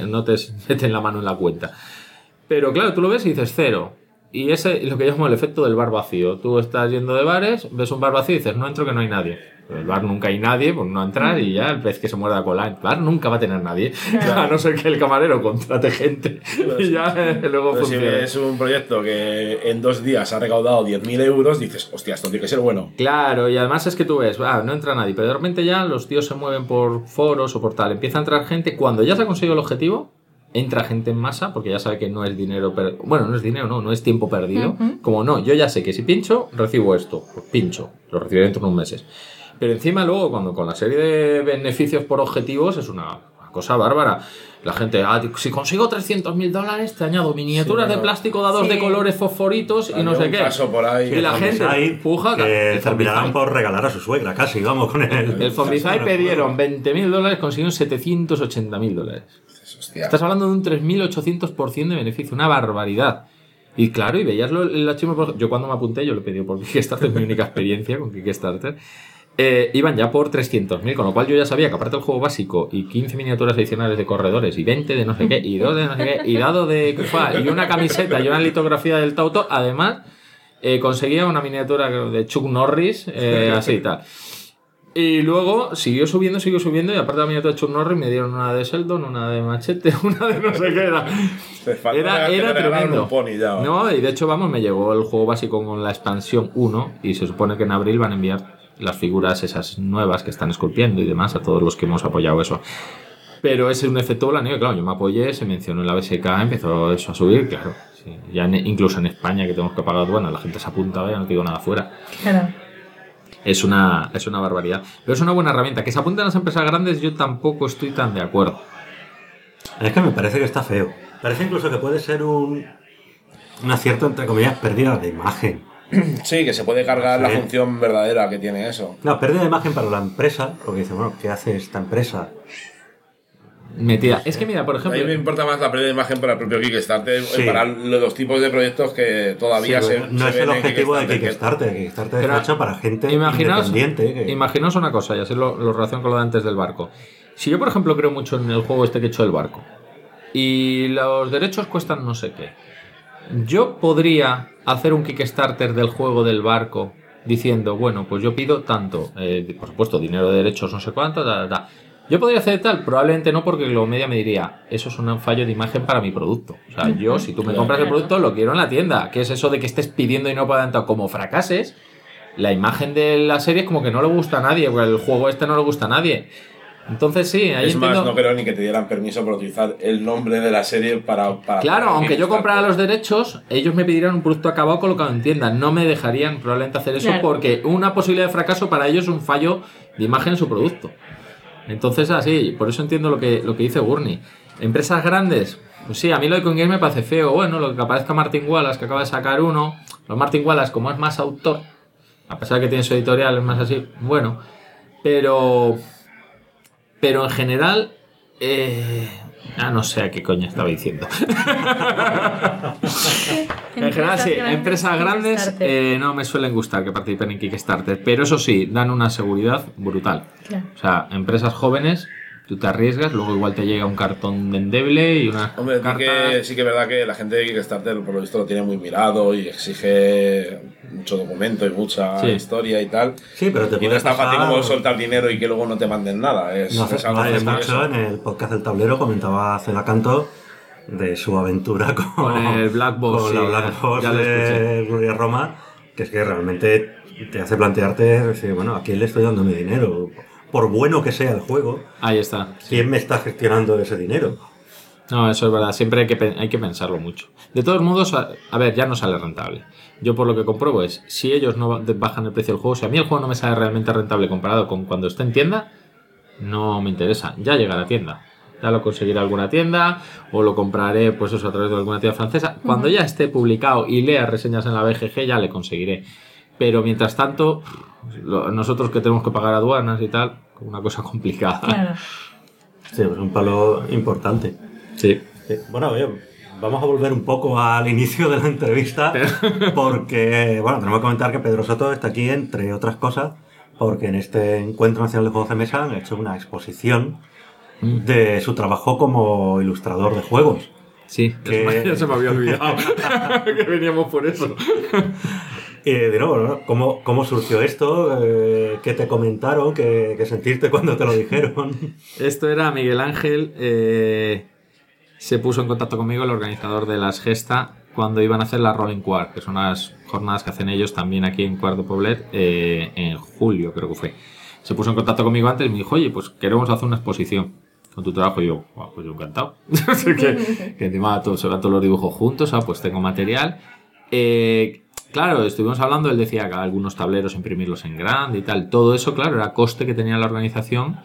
meten la mano en la cuenta. Pero claro, tú lo ves y dices 0. Y ese es lo que llamo el efecto del bar vacío. Tú estás yendo de bares, ves un bar vacío y dices, no entro que no hay nadie. Pero el bar nunca hay nadie, pues no entras y ya el pez que se muerde la cola. El bar nunca va a tener nadie. Claro. A no ser que el camarero contrate gente. Y ya luego funciona. Si es un proyecto que en 2 días ha recaudado 10.000 euros, dices, hostia, esto tiene que ser bueno. Claro, y además es que tú ves, no entra nadie. Pero de repente ya los tíos se mueven por foros o por tal. Empieza a entrar gente. Cuando ya se ha conseguido el objetivo, entra gente en masa porque ya sabe que no es dinero no es dinero, no es tiempo perdido. Como no, yo ya sé que si pincho, recibo esto. Pues pincho, lo recibiré dentro de unos meses. Pero encima luego, cuando con la serie de beneficios por objetivos, es una cosa bárbara. La gente, si consigo $300,000, te añado miniaturas de plástico dados de colores fosforitos y no sé qué. Por ahí. Y la gente empuja que terminarán por regalar a su suegra, casi, vamos con él. El Zombicide pedieron $20,000, consiguieron $780,000. Estás hablando de un 3.800% de beneficio, una barbaridad. Y claro, y veías el achievement. Yo cuando me apunté, yo lo pedí por Kickstarter, mi única experiencia con Kickstarter. Iban ya por 300.000, con lo cual yo ya sabía que aparte del juego básico y 15 miniaturas adicionales de corredores y 20 de no sé qué, y 2 de no sé qué, y dado de y una camiseta y una litografía del Tauto, además conseguía una miniatura de Chuck Norris, así y tal. Y luego siguió subiendo y aparte de la miniatura de Chuck Norris me dieron una de Sheldon, una de Machete, una de no sé qué era tremendo. Un pony ya, no, y de hecho me llegó el juego básico con la expansión 1 y se supone que en abril van a enviar las figuras esas nuevas que están esculpiendo y demás a todos los que hemos apoyado eso. Pero ese es un efecto bola de nieve, claro, yo me apoyé, se mencionó en la BSK, empezó eso a subir, claro. Sí, ya incluso en España que tenemos que pagar aduana, la gente se apunta, ya no te digo nada fuera. Claro. Es una barbaridad. Pero es una buena herramienta. Que se apunten las empresas grandes, yo tampoco estoy tan de acuerdo. Es que me parece que está feo. Parece incluso que puede ser un acierto, entre comillas, pérdida de imagen. Sí, que se puede cargar la función verdadera que tiene eso. No, pérdida de imagen para la empresa, porque dice, bueno, ¿qué hace esta empresa? Metida. Es que mira, por ejemplo... A mí me importa más la pérdida de imagen para el propio Kickstarter, para los tipos de proyectos que todavía no es el objetivo de Kickstarter. Kickstarter es hecho para gente independiente. Imaginaos una cosa, y así lo relaciono con lo de antes del barco. Si yo, por ejemplo, creo mucho en el juego este que he hecho del barco, y los derechos cuestan no sé qué, yo podría hacer un Kickstarter del juego del barco diciendo, bueno, pues yo pido tanto, por supuesto, dinero de derechos no sé cuánto, Yo podría hacer tal, probablemente no, porque Globomedia me diría, eso es un fallo de imagen para mi producto. O sea, yo, si tú me compras el producto, lo quiero en la tienda. ¿Qué es eso de que estés pidiendo y no puedan tanto? Como fracases, la imagen de la serie es como que no le gusta a nadie, porque el juego este no le gusta a nadie. Entonces sí, ahí es más, no creo ni que te dieran permiso por utilizar el nombre de la serie para claro, aunque yo comprara los derechos, ellos me pedirían un producto acabado colocado en tienda. No me dejarían probablemente hacer eso, porque una posibilidad de fracaso para ellos es un fallo de imagen en su producto. Entonces así, por eso entiendo lo que dice Gurney. Empresas grandes, pues sí, a mí lo de CoinGame me parece feo. Bueno, lo que aparezca Martin Wallace, que acaba de sacar uno. Los Martin Wallace, como es más autor, a pesar de que tiene su editorial, es más así, bueno. Pero en general, no sé a qué coño estaba diciendo. En general, sí, empresas grandes no me suelen gustar que participen en Kickstarter, pero eso sí, dan una seguridad brutal. Claro. O sea, empresas jóvenes, tú te arriesgas, luego igual te llega un cartón endeble y una carta... sí que es verdad que la gente de Kickstarter por lo visto lo tiene muy mirado y exige mucho documento y mucha historia y tal. Sí, pero y no es tan fácil como soltar dinero y que luego no te manden nada. Es algo en el podcast del tablero comentaba Cela Canto de su aventura con el Black Box, con la Black Box de Gloria Roma, que es que realmente te hace plantearte decir, bueno, ¿a quién le estoy dando mi dinero? Por bueno que sea el juego, ahí está. ¿Quién me está gestionando ese dinero? No, eso es verdad. Siempre hay que pensarlo mucho. De todos modos, a ver, ya no sale rentable. Yo por lo que compruebo es, si ellos no bajan el precio del juego, si a mí el juego no me sale realmente rentable comparado con cuando esté en tienda, no me interesa. Ya llega a la tienda. Ya lo conseguiré alguna tienda o lo compraré pues eso a través de alguna tienda francesa. Cuando ya esté publicado y lea reseñas en la BGG ya le conseguiré. Pero mientras tanto, nosotros que tenemos que pagar aduanas y tal, una cosa complicada. Claro. Sí, es un palo importante. Sí. Bueno, vamos a volver un poco al inicio de la entrevista porque, bueno, tenemos que comentar que Pedro Soto está aquí, entre otras cosas, porque en este Encuentro Nacional de Juegos de Mesa han hecho una exposición de su trabajo como ilustrador de juegos. Sí, ya se me había olvidado que veníamos por eso. De nuevo, ¿no? ¿Cómo surgió esto? ¿Qué te comentaron? ¿Qué sentiste cuando te lo dijeron? Esto era Miguel Ángel, se puso en contacto conmigo, el organizador de las Gesta, cuando iban a hacer la Rolling Quart, que son las jornadas que hacen ellos también aquí en Quart de Poblet, en julio creo que fue. Se puso en contacto conmigo antes y me dijo, oye, pues queremos hacer una exposición con tu trabajo. Y yo, pues yo encantado. que encima se van todos los dibujos juntos, pues tengo material. Claro, estuvimos hablando, él decía que algunos tableros imprimirlos en grande y tal. Todo eso, claro, era coste que tenía la organización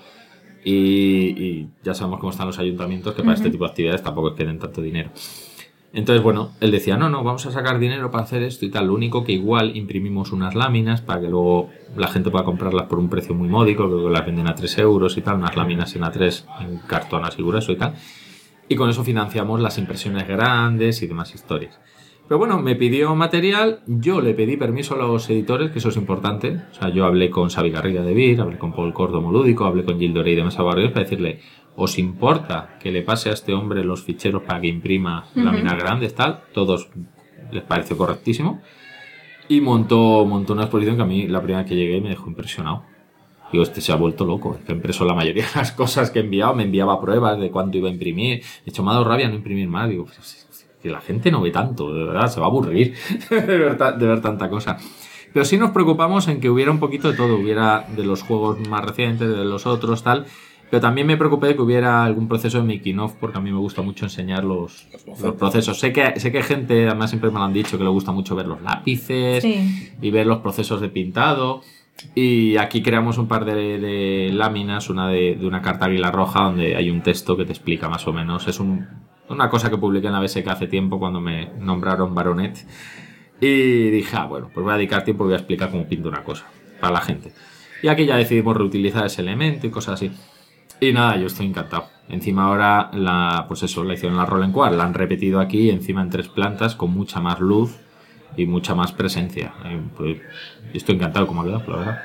y ya sabemos cómo están los ayuntamientos, que para este tipo de actividades tampoco es que den tanto dinero. Entonces, bueno, él decía, no, vamos a sacar dinero para hacer esto y tal. Lo único que igual imprimimos unas láminas para que luego la gente pueda comprarlas por un precio muy módico, creo que las venden a 3 euros y tal, unas láminas en A3 en cartón así grueso y tal. Y con eso financiamos las impresiones grandes y demás historias. Pero bueno, me pidió material, yo le pedí permiso a los editores, que eso es importante. O sea, yo hablé con Xavi Garriga de Vir, hablé con Paul Córdomo Lúdico, hablé con Gil Doré de Mesa Barrios para decirle, ¿os importa que le pase a este hombre los ficheros para que imprima láminas grandes, tal? Todos les pareció correctísimo. Y montó una exposición que a mí la primera vez que llegué me dejó impresionado. Digo, este se ha vuelto loco, es que impreso la mayoría de las cosas que he enviado, me enviaba pruebas de cuánto iba a imprimir. De hecho, me ha dado rabia no imprimir más. Digo, que la gente no ve tanto, de verdad, se va a aburrir de ver tanta cosa. Pero sí nos preocupamos en que hubiera un poquito de todo, hubiera de los juegos más recientes, de los otros, tal. Pero también me preocupé de que hubiera algún proceso de making of, porque a mí me gusta mucho enseñar los procesos. Sé que hay gente, además siempre me lo han dicho, que le gusta mucho ver los lápices y ver los procesos de pintado. Y aquí creamos un par de láminas, una de una carta águila roja, donde hay un texto que te explica más o menos. Es una cosa que publiqué en la BSK hace tiempo cuando me nombraron baronet. Y dije, bueno, pues voy a dedicar tiempo y voy a explicar cómo pinto una cosa para la gente. Y aquí ya decidimos reutilizar ese elemento y cosas así. Y nada, yo estoy encantado. Encima ahora, la hicieron en la Rolling Quart, la han repetido aquí, encima en 3 plantas, con mucha más luz y mucha más presencia. Pues, estoy encantado como ha quedado, la verdad.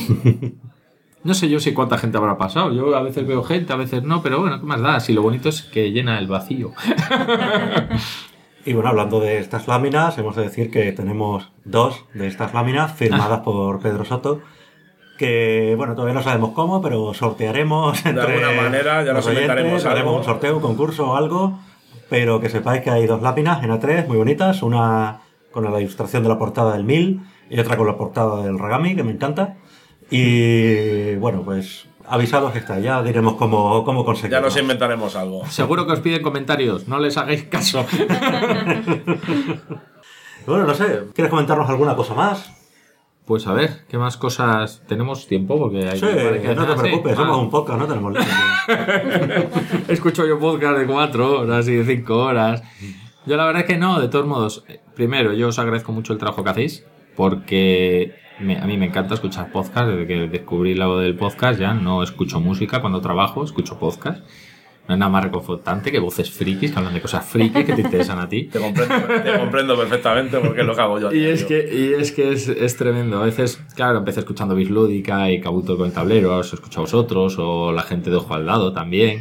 No sé yo si cuánta gente habrá pasado. Yo a veces veo gente, a veces no, pero bueno, ¿qué más da? Si lo bonito es que llena el vacío. Y bueno, hablando de estas láminas, hemos de decir que tenemos 2 de estas láminas firmadas por Pedro Soto, que bueno, todavía no sabemos cómo, pero sortearemos de alguna manera, ya nos inventaremos algo. Haremos un sorteo, un concurso o algo, pero que sepáis que hay 2 láminas en A3 muy bonitas, una con la ilustración de la portada del 1000 y otra con la portada del Ragami, que me encanta. Y bueno, pues avisados que está, ya diremos cómo conseguirlo. Ya nos inventaremos algo. Seguro que os piden comentarios, no les hagáis caso. Bueno, no sé, ¿quieres comentarnos alguna cosa más? Pues a ver, ¿qué más cosas? ¿Tenemos tiempo? Porque hay que no te preocupes, somos un podcast, no tenemos límite. Escucho yo podcast de 4 horas y de 5 horas. Yo la verdad es que no, de todos modos. Primero, yo os agradezco mucho el trabajo que hacéis, porque a mí me encanta escuchar podcast. Desde que descubrí lo del podcast ya no escucho música cuando trabajo, escucho podcast. No es nada más reconfortante que voces frikis que hablan de cosas frikis que te interesan a ti. Te comprendo perfectamente porque es lo que hago yo. Y es que es tremendo. A veces, claro, empecé escuchando Bislúdica y Kabuto con el tablero, os escucho a vosotros, o la gente de Ojo al Dado también.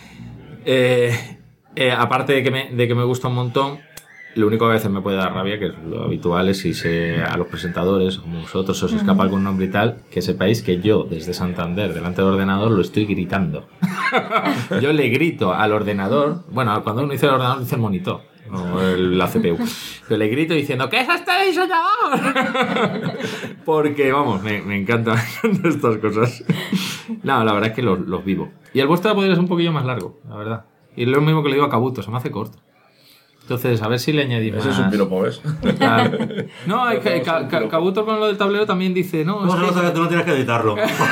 Aparte de que me gusta un montón, lo único que a veces me puede dar rabia, que es lo habitual, es si a los presentadores, como vosotros, os escapa algún nombre y tal, que sepáis que yo, desde Santander, delante del ordenador, lo estoy gritando. Yo le grito al ordenador, bueno, cuando uno dice el ordenador, dice el monitor, no la CPU. Yo le grito diciendo, ¿qué es este diseñador? Porque, vamos, me encantan estas cosas. No, la verdad es que los vivo. Y el vuestro podría ser un poquillo más largo, la verdad. Y es lo mismo que le digo a Kabuto, se me hace corto. Entonces, a ver si le añadimos. Ese es un piropo, ¿ves? Claro. No, Kabuto con lo del tablero también dice, no. ¿Cómo se nota que tú no tienes que editarlo?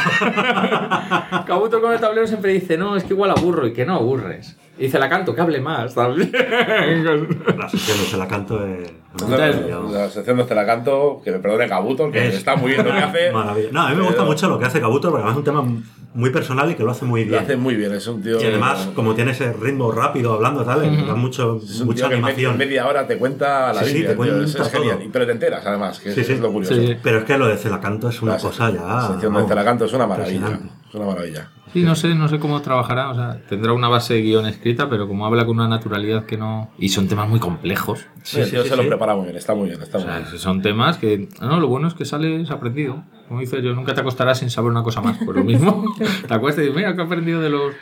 Kabuto con el tablero siempre dice, no, es que igual aburro, y que no aburres. Y dice la canto, que hable más también. La sección de Celacanto es... La sección de Celacanto, que me perdone Kabuto, que está muy bien lo que hace. Maravilla. No, a mí me gusta mucho lo que hace Kabuto, porque además es un tema muy personal y que lo hace muy bien. Lo hace muy bien, es un tío... Y además, como tiene ese ritmo rápido hablando, tal, le da mucha animación. En media hora te cuenta la Biblia, te cuenta es genial. Pero te enteras, además, que es lo curioso. Sí. Pero es que lo de Celacanto es una cosa ya... La sección de Celacanto es una maravilla. Es una maravilla. Sí, no sé cómo trabajará, o sea, tendrá una base de guión escrita, pero como habla con una naturalidad que no... Y son temas muy complejos. Sí, se lo prepara muy bien, está muy bien. Son temas que... No, lo bueno es que sales aprendido. Como dices yo, nunca te acostarás sin saber una cosa más, por lo mismo. Te acuestas y dices, mira, que he aprendido de los...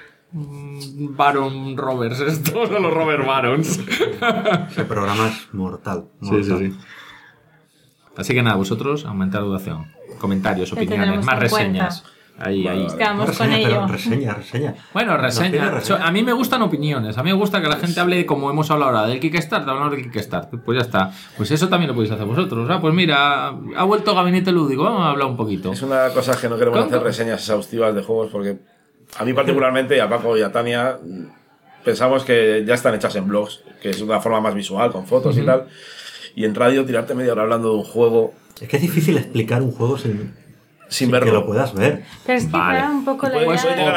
Baron Rovers, estos son los Robert Barons. Ese programa es mortal. Sí. Así que nada, vosotros aumentad la duración. Comentarios, opiniones, más reseñas. Ahí. Quedamos con ello. Reseña. Bueno, reseña. A mí me gustan opiniones. A mí me gusta que la gente hable, como hemos hablado ahora, del Kickstarter. Hablamos del Kickstarter. Pues ya está. Pues eso también lo podéis hacer vosotros. Pues mira, ha vuelto Gabinete Lúdico. Vamos a hablar un poquito. Es una cosa que no queremos hacer reseñas exhaustivas de juegos porque a mí particularmente, y a Paco y a Tania, pensamos que ya están hechas en blogs, que es una forma más visual, con fotos y tal. Y en radio tirarte media hora hablando de un juego... Es que es difícil explicar un juego sin verlo. Que lo puedas ver. Pero es que un poco la idea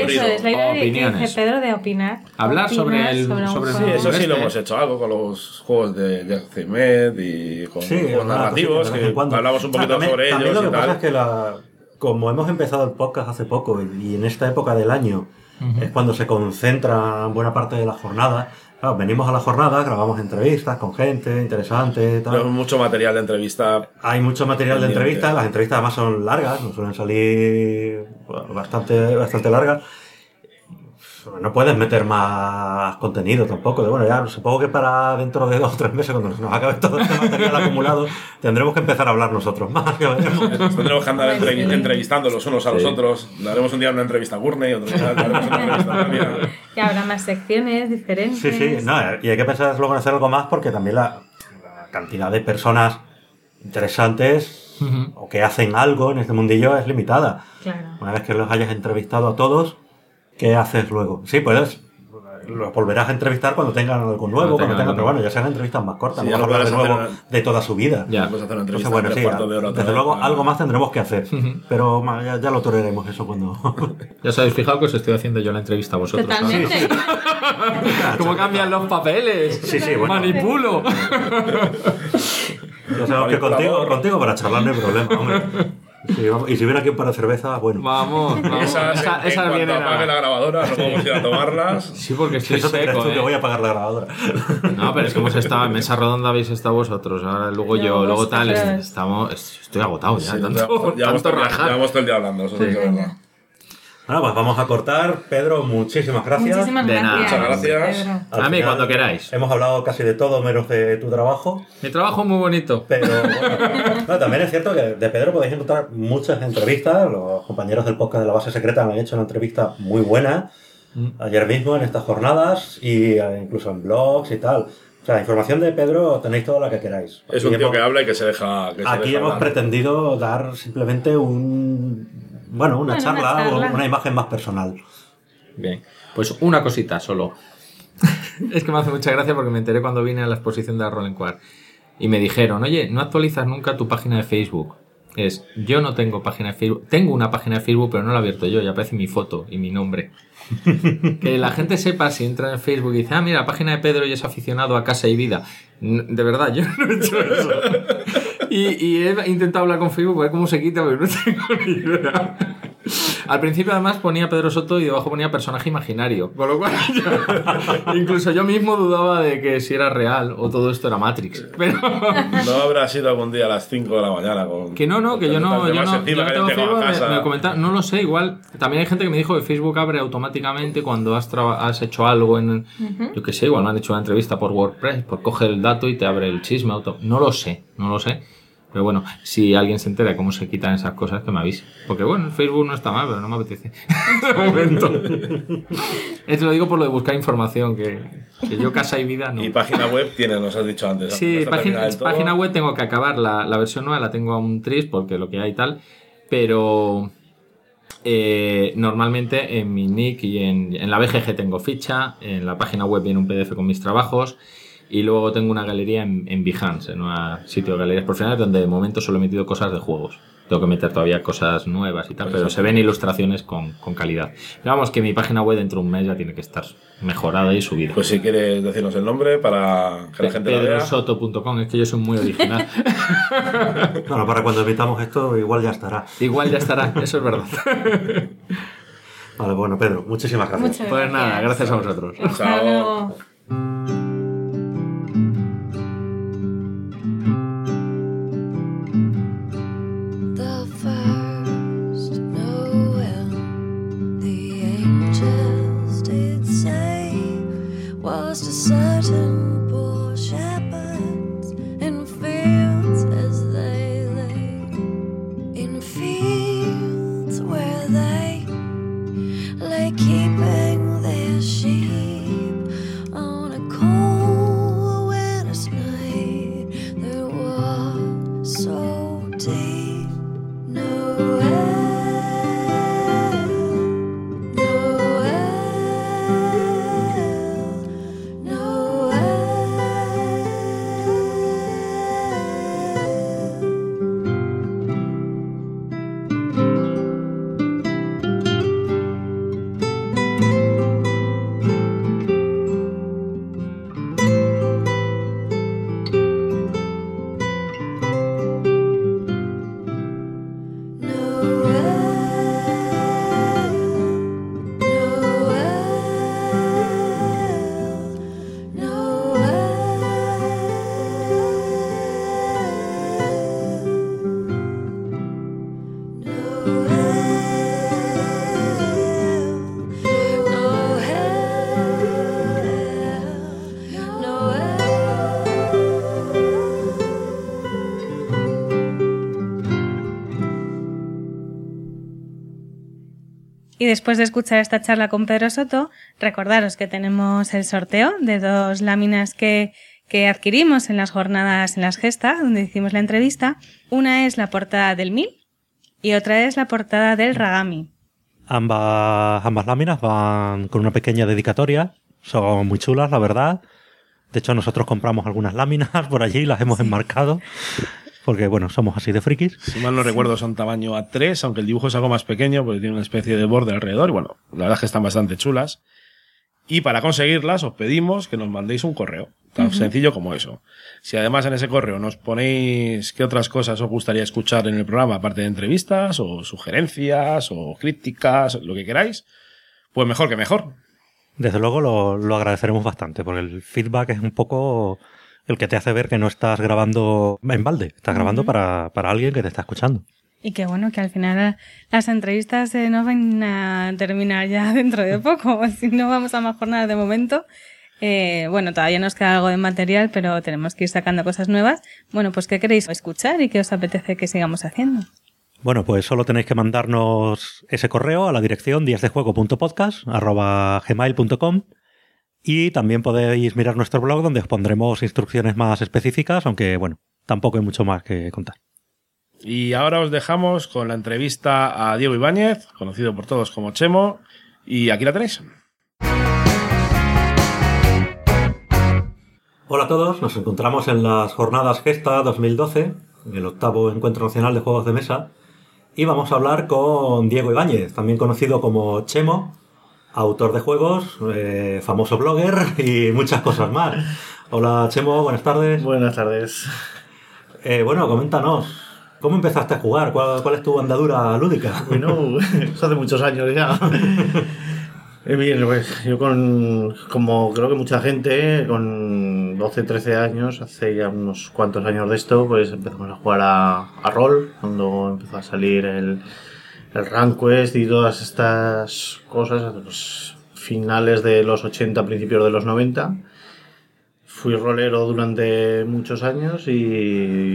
que dice Pedro de opinar. Hablar sobre el sí, eso sí lo hemos hecho algo con los juegos de Jack Zimmed y con juegos narrativos, que hablamos un poquito sobre ellos. También lo que y pasa es que como hemos empezado el podcast hace poco y en esta época del año es cuando se concentra buena parte de la jornada. Claro, venimos a la jornada, grabamos entrevistas con gente interesante. Tal. Hay mucho material de entrevista. Hay mucho material de entrevista. Las entrevistas además son largas, nos suelen salir bastante largas. No puedes meter más contenido tampoco. Bueno, ya supongo que para dentro de 2 o 3 meses, cuando nos acabe todo este material acumulado, tendremos que empezar a hablar nosotros más. Tendremos que andar entrevistando los unos a los otros. Le haremos un día una entrevista a Gurney, otro día le haremos una entrevista a Tania. Y habrá más secciones diferentes. Sí. No, y hay que pensar luego en hacer algo más porque también la cantidad de personas interesantes o que hacen algo en este mundillo es limitada. Claro. Una vez que los hayas entrevistado a todos, ¿qué haces luego? Sí, pues los volverás a entrevistar cuando tengan algo nuevo, pero bueno, ya sean entrevistas más cortas, no vas a hablar de nuevo de toda su vida. Ya, puedes hacer una entrevista de hora. Desde luego, algo más tendremos que hacer, pero ya lo toleraremos eso cuando... Ya os habéis fijado que os estoy haciendo yo la entrevista a vosotros. Totalmente. Sí. ¿Cómo cambian los papeles? Sí, bueno. Manipulo. Ya sabemos que contigo para charlar no hay problema, hombre. Sí, y si viene aquí para cerveza, bueno. Vamos. Esas vienen cuando apague la grabadora no podemos ir a tomarlas. Sí, porque estoy eso te seco, crees tú que voy a apagar la grabadora. No, pero es que hemos estado en mesa redonda, habéis estado vosotros, ahora luego yo, luego tal, estoy agotado ya. Llevamos todo el día hablando, eso es verdad. Bueno, pues vamos a cortar. Pedro, muchísimas gracias. Muchísimas gracias. Muchas gracias. A mí, cuando queráis. Hemos hablado casi de todo menos de tu trabajo. Mi trabajo es muy bonito. Pero bueno, también es cierto que de Pedro podéis encontrar muchas entrevistas. Los compañeros del podcast de La Base Secreta me han hecho una entrevista muy buena ayer mismo en estas jornadas y incluso en blogs y tal. O sea, información de Pedro tenéis toda la que queráis. Es un tío que habla y que se deja. Aquí hemos pretendido dar simplemente una charla o una imagen más personal. Bien, pues una cosita solo. Es que me hace mucha gracia porque me enteré cuando vine a la exposición de Roll & Quar y me dijeron, oye, no actualizas nunca tu página de Facebook. Yo no tengo página de Facebook. Tengo una página de Facebook, pero no la he abierto yo. Ya aparece mi foto y mi nombre. Que la gente sepa si entra en Facebook y dice, mira, la página de Pedro y es aficionado a Casa y Vida. De verdad, yo no he hecho eso. Y he intentado hablar con Facebook para ver cómo se quita, pero no tengo ni idea. Al principio además ponía Pedro Soto y debajo ponía personaje imaginario, con lo cual incluso yo mismo dudaba de que si era real o todo esto era Matrix. Pero no habrá sido algún día a las 5 de la mañana que no tengo Facebook, me comentaron, no lo sé, igual también hay gente que me dijo que Facebook abre automáticamente cuando has hecho algo en yo qué sé, igual me han hecho una entrevista por WordPress, pues coge el dato y te abre el chisme no lo sé. Pero bueno, si alguien se entera de cómo se quitan esas cosas, que me avise. Porque bueno, el Facebook no está mal, pero no me apetece. De momento. Esto lo digo por lo de buscar información, que yo casa y vida no. Y página web tienes, nos has dicho antes. Sí, página web tengo que acabar. La versión nueva la tengo aún triste porque lo que hay tal. Pero normalmente en mi nick y en la BGG tengo ficha. En la página web viene un PDF con mis trabajos. Y luego tengo una galería en Behance, en un sitio de galerías profesionales donde de momento solo he metido cosas de juegos. Tengo que meter todavía cosas nuevas y tal, pero se ven ilustraciones con calidad. Pero vamos, que mi página web dentro de un mes ya tiene que estar mejorada y subida. Pues si quieres decirnos el nombre para que la gente lo vea. pedrosoto.com, es que yo soy muy original. Bueno, para cuando editamos esto igual ya estará. Igual ya estará, eso es verdad. Vale, bueno, Pedro, muchísimas gracias. Muchas Pues nada, gracias a vosotros. Hasta luego. Was to certain poor shepherds in fields as they lay, in fields where they lay keeping their sheep on a cold winter's night that was so deep. Y después de escuchar esta charla con Pedro Soto, recordaros que tenemos el sorteo de 2 láminas que adquirimos en las jornadas en las Gesta, donde hicimos la entrevista. Una es la portada del 1000 y otra es la portada del Ragami. Ambas láminas van con una pequeña dedicatoria. Son muy chulas, la verdad. De hecho, nosotros compramos algunas láminas por allí y las hemos enmarcado. Porque, bueno, somos así de frikis. Si mal no recuerdo, son tamaño A3, aunque el dibujo es algo más pequeño, porque tiene una especie de borde alrededor. Y bueno, la verdad es que están bastante chulas. Y para conseguirlas, os pedimos que nos mandéis un correo. Tan sencillo como eso. Si además en ese correo nos ponéis qué otras cosas os gustaría escuchar en el programa, aparte de entrevistas, o sugerencias, o críticas, lo que queráis, pues mejor que mejor. Desde luego lo agradeceremos bastante, porque el feedback es un poco el que te hace ver que no estás grabando en balde, estás grabando para alguien que te está escuchando. Y que bueno, que al final las entrevistas no van a terminar ya dentro de poco, si no vamos a más jornadas de momento. Bueno, todavía nos queda algo de material, pero tenemos que ir sacando cosas nuevas. Bueno, pues ¿qué queréis escuchar y qué os apetece que sigamos haciendo? Bueno, pues solo tenéis que mandarnos ese correo a la dirección diasdejuego.podcast@gmail.com. Y también podéis mirar nuestro blog donde os pondremos instrucciones más específicas, aunque bueno, tampoco hay mucho más que contar. Y ahora os dejamos con la entrevista a Diego Ibáñez, conocido por todos como Chemo, y aquí la tenéis. Hola a todos, nos encontramos en las jornadas Gesta 2012, el 8º Encuentro Nacional de Juegos de Mesa, y vamos a hablar con Diego Ibáñez, también conocido como Chemo, autor de juegos, famoso blogger y muchas cosas más. Hola Chemo, buenas tardes. Buenas tardes. Bueno, coméntanos, ¿cómo empezaste a jugar? ¿Cuál es tu andadura lúdica? Bueno, hace muchos años ya. Bien, pues yo como creo que mucha gente, con 12, 13 años, hace ya unos cuantos años de esto, pues empezamos a jugar a rol, cuando empezó a salir el RuneQuest y todas estas cosas, pues, finales de los 80, principios de los 90. Fui rolero durante muchos años y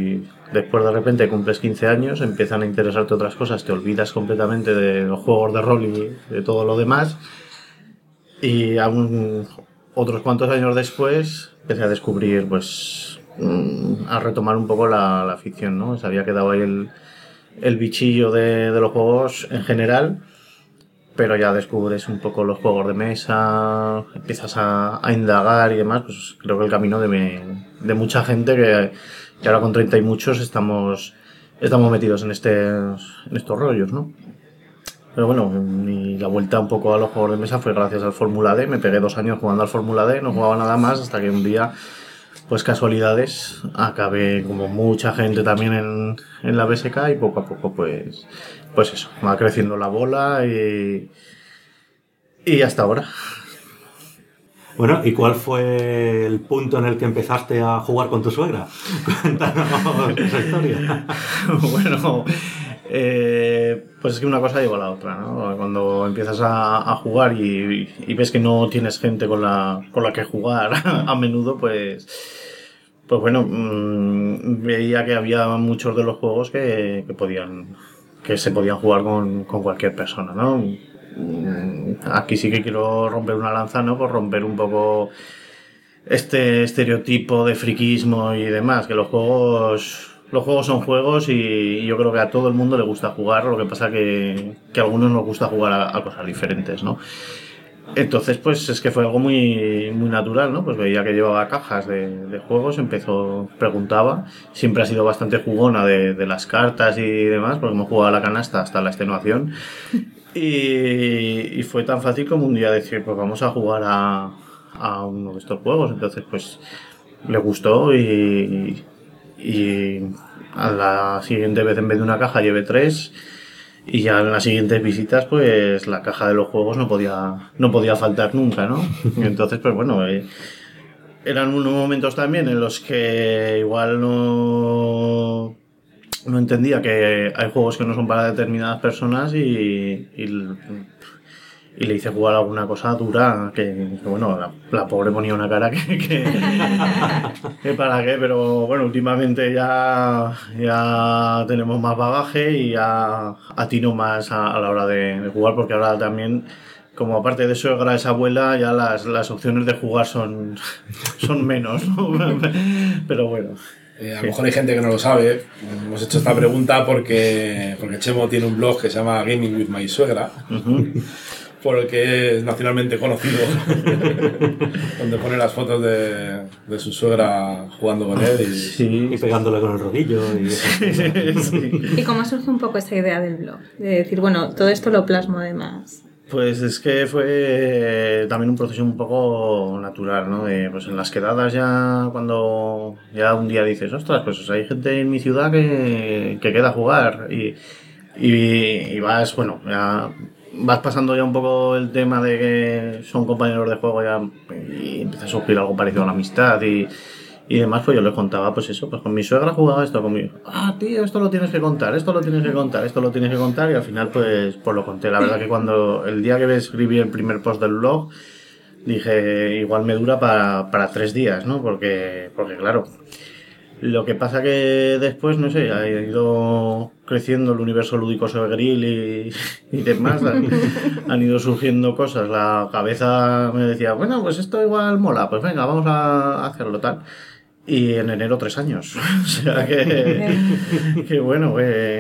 después de repente cumples 15 años, empiezan a interesarte otras cosas, te olvidas completamente de los juegos de rol y de todo lo demás. Y aún otros cuantos años después empecé a descubrir, pues, a retomar un poco la ficción, ¿no? Se había quedado ahí el bichillo de los juegos en general, pero ya descubres un poco los juegos de mesa, empiezas a indagar y demás. Pues creo que el camino de mucha gente que ahora con 30 y muchos estamos metidos en estos rollos, ¿no? Pero bueno, la vuelta un poco a los juegos de mesa fue gracias al Fórmula D. Me pegué 2 años jugando al Fórmula D, no jugaba nada más, hasta que un día, pues casualidades, acabé como mucha gente también en la BSK, y poco a poco pues eso, va creciendo la bola y hasta ahora. Bueno, ¿y cuál fue el punto en el que empezaste a jugar con tu suegra? Cuéntanos esa historia. Bueno, pues es que una cosa lleva a la otra, ¿no? Cuando empiezas a jugar y ves que no tienes gente con la que jugar a menudo, pues bueno, veía que había muchos de los juegos que se podían jugar con cualquier persona, ¿no? Aquí sí que quiero romper una lanza, ¿no? Por romper un poco este estereotipo de friquismo y demás, que los juegos son juegos, y yo creo que a todo el mundo le gusta jugar. Lo que pasa que a algunos nos gusta jugar a cosas diferentes, ¿no? Entonces, pues es que fue algo muy, muy natural, ¿no? Pues veía que llevaba cajas de juegos, preguntaba. Siempre ha sido bastante jugona de las cartas y demás, porque hemos jugado a la canasta hasta la extenuación. Y fue tan fácil como un día decir, pues vamos a jugar a uno de estos juegos. Entonces, pues le gustó, y a la siguiente vez, en vez de una caja, llevé 3. Y ya en las siguientes visitas, pues la caja de los juegos no podía faltar nunca, ¿no? Y entonces, pues bueno, eran unos momentos también en los que igual no entendía que hay juegos que no son para determinadas personas, y le hice jugar alguna cosa dura que bueno, la pobre ponía una cara que para qué, pero bueno, últimamente ya tenemos más bagaje y ya atino más a la hora de jugar, porque ahora también, como aparte de suegra es abuela, ya las opciones de jugar son menos, ¿no? Pero bueno. A lo mejor hay gente que no lo sabe. Hemos hecho esta pregunta porque Chemo tiene un blog que se llama Gaming with My Suegra. Por el que es nacionalmente conocido, donde pone las fotos de su suegra jugando con él y pegándole con el rodillo. Sí. ¿Y cómo surge un poco esta idea del blog? De decir, bueno, todo esto lo plasmo además. Pues es que fue también un proceso un poco natural, ¿no? Pues en las quedadas, ya cuando ya un día dices, ostras, pues hay gente en mi ciudad que queda a jugar, y vas, bueno, ya vas pasando ya un poco el tema de que son compañeros de juego ya, y empieza a surgir algo parecido a la amistad y demás. Pues yo les contaba, pues eso, pues con mi suegra jugaba esto, conmigo, tío, esto lo tienes que contar, esto lo tienes que contar, y al final pues lo conté. La verdad que cuando el día que escribí el primer post del blog, dije, igual me dura para 3 días, ¿no? Porque claro, lo que pasa que después, no sé, ha ido creciendo el universo lúdico Sevegril y demás, han ido surgiendo cosas, la cabeza me decía, bueno, pues esto igual mola, pues venga, vamos a hacerlo tal. Y en enero 3 años. O sea que bueno,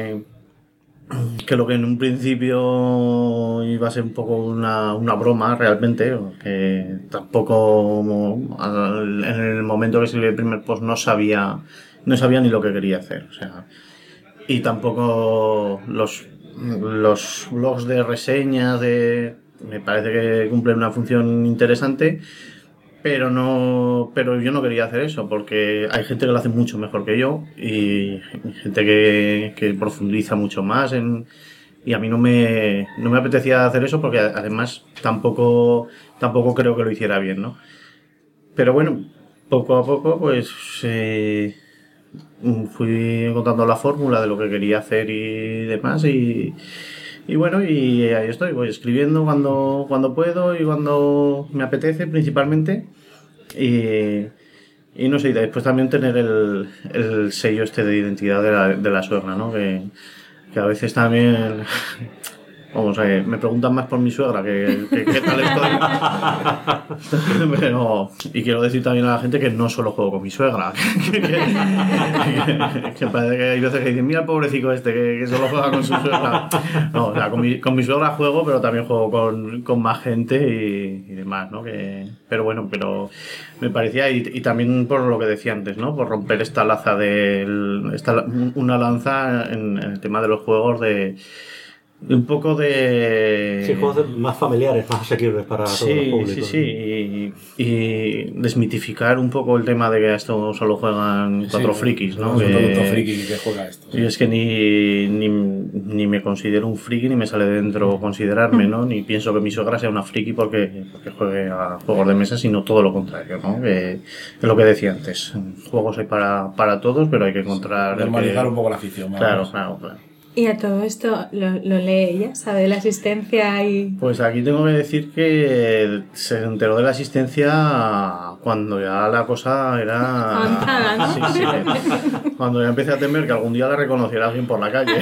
que lo que en un principio iba a ser un poco una broma realmente, que tampoco en el momento que escribí el primer post no sabía ni lo que quería hacer, o sea, y tampoco los blogs de reseñas me parece que cumplen una función interesante, pero yo no quería hacer eso, porque hay gente que lo hace mucho mejor que yo, y gente que profundiza mucho más y a mí no me apetecía hacer eso, porque además tampoco creo que lo hiciera bien, ¿no? Pero bueno, poco a poco pues fui encontrando la fórmula de lo que quería hacer y demás, y bueno, y ahí estoy, voy escribiendo cuando puedo y cuando me apetece principalmente, y Y no sé, y después también tener el sello este de identidad de la suegra, ¿no? Que a veces también... Vamos, me preguntan más por mi suegra que qué tal estoy. Pero, y quiero decir también a la gente que no solo juego con mi suegra. Que parece que hay veces que dicen, mira el pobrecito este que solo juega con su suegra. No, o sea, con mi suegra juego, pero también juego con más gente y demás, ¿no? Pero bueno, me parecía, y también por lo que decía antes, ¿no? Por romper esta lanza una lanza en el tema de los juegos un poco de... Sí, juegos más familiares, más asequibles para todos los públicos. Sí. Y desmitificar un poco el tema de que esto solo juegan 4 frikis, ¿no? Es un producto friki que juega esto. Y es que ni me considero un friki, ni me sale de dentro considerarme, ¿no? Ni pienso que mi suegra sea una friki porque juegue a juegos de mesa, sino todo lo contrario, ¿no? Que es lo que decía antes. Juegos hay para todos, pero hay que encontrar... Normalizar un poco la afición. Claro. Y a todo esto lo lee ella, sabe de la asistencia y... Pues aquí tengo que decir que se enteró de la asistencia cuando ya la cosa era... avanzada, ¿no? Sí. Cuando ya empecé a temer que algún día la reconociera alguien por la calle.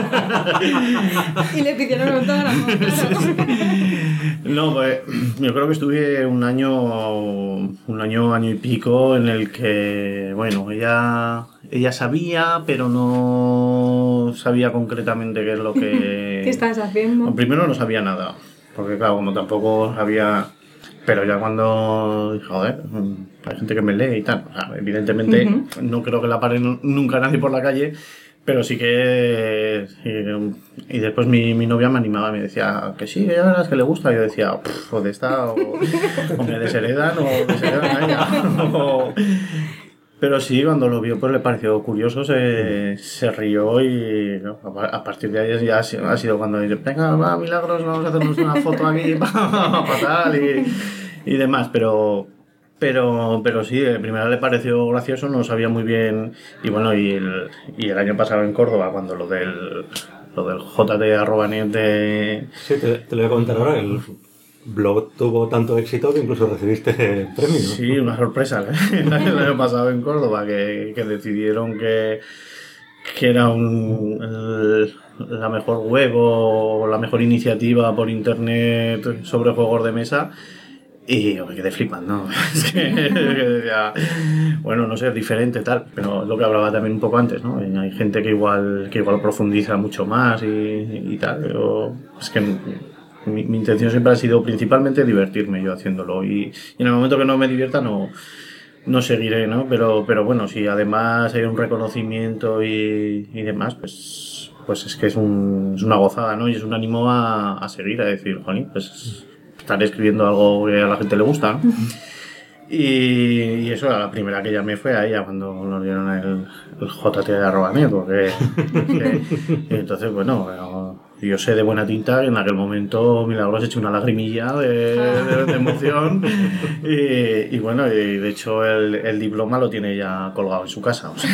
Y le pidieron un autógrafo, claro. No, pues yo creo que estuve un año y pico en el que, bueno, ella sabía, pero no sabía concretamente qué es lo que... ¿Qué estás haciendo? Primero no sabía nada, porque claro, como tampoco sabía... Pero ya cuando dije, joder, hay gente que me lee y tal. O sea, evidentemente no creo que la pare nunca nadie por la calle, pero sí que... Y después mi novia me animaba, me decía que sí, ya verás que le gusta. Y yo decía, o de esta, o me desheredan, o desheredan a ella. Pero sí, cuando lo vio, pues le pareció curioso, se rió y ¿no? A partir de ahí ya ha sido cuando dice, venga, va, Milagros, vamos a hacernos una foto aquí para tal y demás. Pero sí, de primera le pareció gracioso, no sabía muy bien. Y bueno, y el año pasado en Córdoba, cuando lo del JT@net de... Sí, te lo voy a comentar ahora, el blog tuvo tanto éxito que incluso recibiste premios. Sí, una sorpresa el año pasado en Córdoba, que decidieron que era la mejor web o la mejor iniciativa por internet sobre juegos de mesa. Y yo me quedé flipando, ¿no? Es que decía, bueno, no sé, es diferente tal, pero es lo que hablaba también un poco antes, ¿no? Hay gente que igual profundiza mucho más y tal, pero es que mi intención siempre ha sido principalmente divertirme yo haciéndolo y en el momento que no me divierta no seguiré, ¿no? Pero bueno, si además hay un reconocimiento y demás, pues es que es una gozada, ¿no? Y es un ánimo a seguir, a decir, jolín, pues estaré escribiendo algo que a la gente le gusta, ¿no? Y eso, la primera que llamé fue a ella cuando nos dieron el JT@net, porque y entonces, bueno, yo sé de buena tinta que en aquel momento Milagros echó una lagrimilla de emoción y bueno, y de hecho el diploma lo tiene ya colgado en su casa, o sea,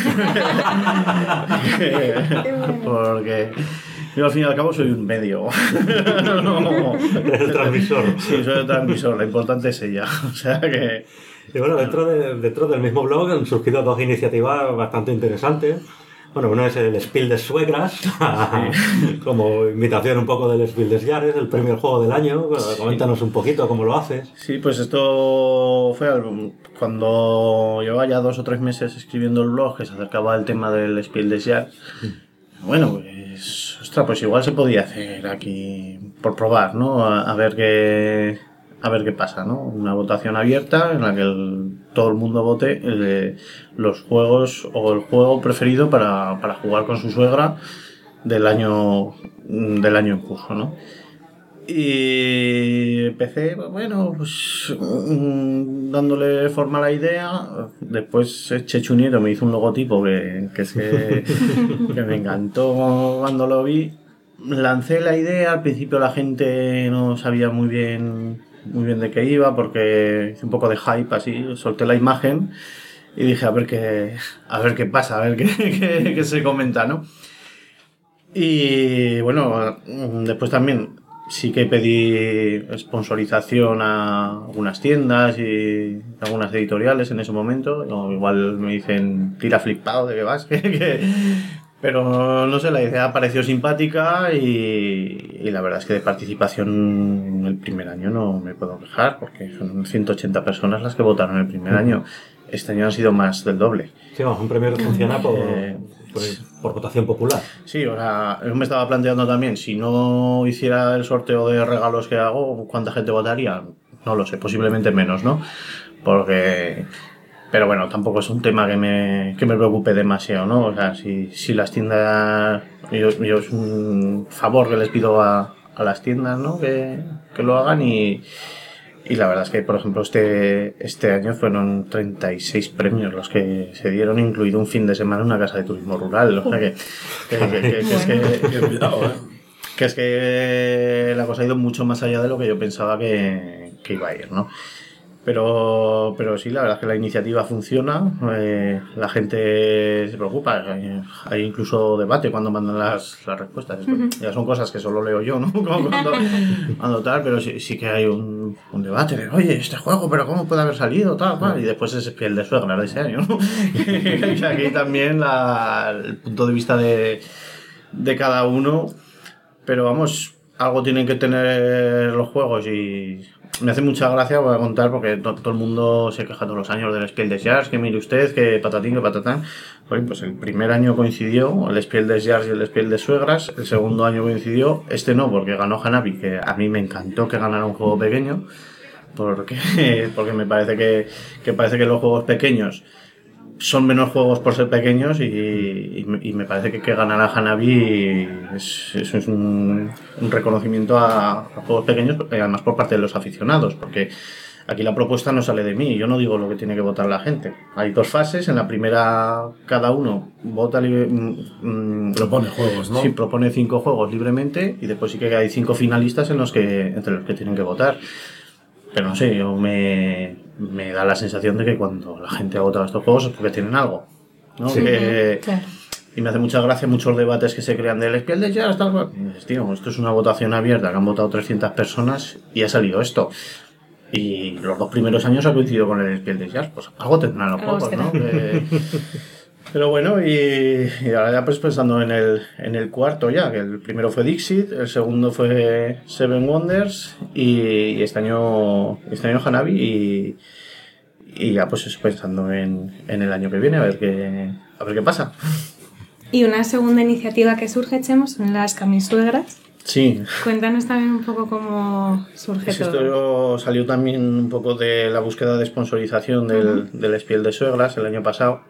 porque yo al fin y al cabo soy un medio. No. El transmisor. Sí, soy el transmisor, lo importante es ella, o sea que... Y bueno, dentro del mismo blog han surgido 2 iniciativas bastante interesantes. Bueno, uno es el Spiel des Suegras, como invitación un poco del Spiel des Jahres, el premio al juego del año. Bueno, coméntanos un poquito cómo lo haces. Sí, pues esto fue cuando llevaba ya 2 o 3 meses escribiendo el blog, que se acercaba el tema del Spiel des Jahres. Bueno, pues, ostras, pues igual se podía hacer aquí por probar, ¿no? A ver qué pasa, ¿no? Una votación abierta en la que todo el mundo vote los juegos o el juego preferido para jugar con su suegra del año en curso, ¿no? Y empecé, bueno, pues dándole forma a la idea. Después Chechu Nieto me hizo un logotipo que me encantó cuando lo vi. Lancé la idea, al principio la gente no sabía muy bien de qué iba, porque hice un poco de hype así, solté la imagen y dije a ver qué pasa, a ver qué se comenta, ¿no? Y bueno, después también sí que pedí sponsorización a algunas tiendas y algunas editoriales en ese momento. O igual me dicen, tira flipado de que vas. Pero no sé, la idea pareció simpática y la verdad es que de participación el primer año no me puedo quejar, porque son 180 personas las que votaron el primer año. Este año han sido más del doble. Sí, vamos, un premio que funciona por votación popular. Sí, o sea, yo me estaba planteando también, si no hiciera el sorteo de regalos que hago, ¿cuánta gente votaría? No lo sé, posiblemente menos, ¿no? Pero bueno, tampoco es un tema que me preocupe demasiado, ¿no? O sea, si las tiendas... Yo es un favor que les pido a las tiendas, ¿no? Que lo hagan y la verdad es que, por ejemplo, este año fueron 36 premios los que se dieron, incluido un fin de semana en una casa de turismo rural. O sea que es que la cosa ha ido mucho más allá de lo que yo pensaba que iba a ir, ¿no? Pero sí, la verdad es que la iniciativa funciona, la gente se preocupa, hay incluso debate cuando mandan las respuestas. Ya son cosas que solo leo yo, ¿no? Cuando tal, pero sí que hay un debate de, oye, este juego, pero ¿cómo puede haber salido? Tal. Y después es piel de suegra de ese año, ¿no? Y aquí también el punto de vista de cada uno, pero vamos, algo tienen que tener los juegos y... Me hace mucha gracia, voy a contar, porque todo el mundo se queja todos los años del Spiel des Jahres, que mire usted, que patatín, que patatán. Pues el primer año coincidió el Spiel des Jahres y el Spiel de Suegras, el segundo año coincidió, este no, porque ganó Hanabi, que a mí me encantó que ganara un juego pequeño, porque me parece que los juegos pequeños son menos juegos por ser pequeños y me parece que ganar a Hanabi es un reconocimiento a juegos pequeños, además por parte de los aficionados, porque aquí la propuesta no sale de mí, yo no digo lo que tiene que votar la gente. Hay 2 fases, en la primera cada uno vota propone juegos, ¿no? Sí, propone 5 juegos libremente y después sí que hay 5 finalistas entre los que tienen que votar. Pero no sé, me da la sensación de que cuando la gente ha votado estos juegos es porque tienen algo, ¿no? Sí, claro. Y me hace mucha gracia muchos debates que se crean del Spiel des Jahres, tal cual. Y dices, tío, esto es una votación abierta, que han votado 300 personas y ha salido esto. Y los 2 primeros años ha coincidido con el Spiel des Jahres, pues algo tendrán los juegos, ¿no? Pero bueno, y ahora ya pues pensando en el cuarto ya, que el primero fue Dixit, el segundo fue Seven Wonders y este año Hanabi y ya pues eso, pensando en el año que viene a ver qué pasa. Y una segunda iniciativa que surge, Chemo, son las camisuegras. Sí. Cuéntanos también un poco cómo surge todo. Esto salió también un poco de la búsqueda de sponsorización del Spiel de Suegras el año pasado.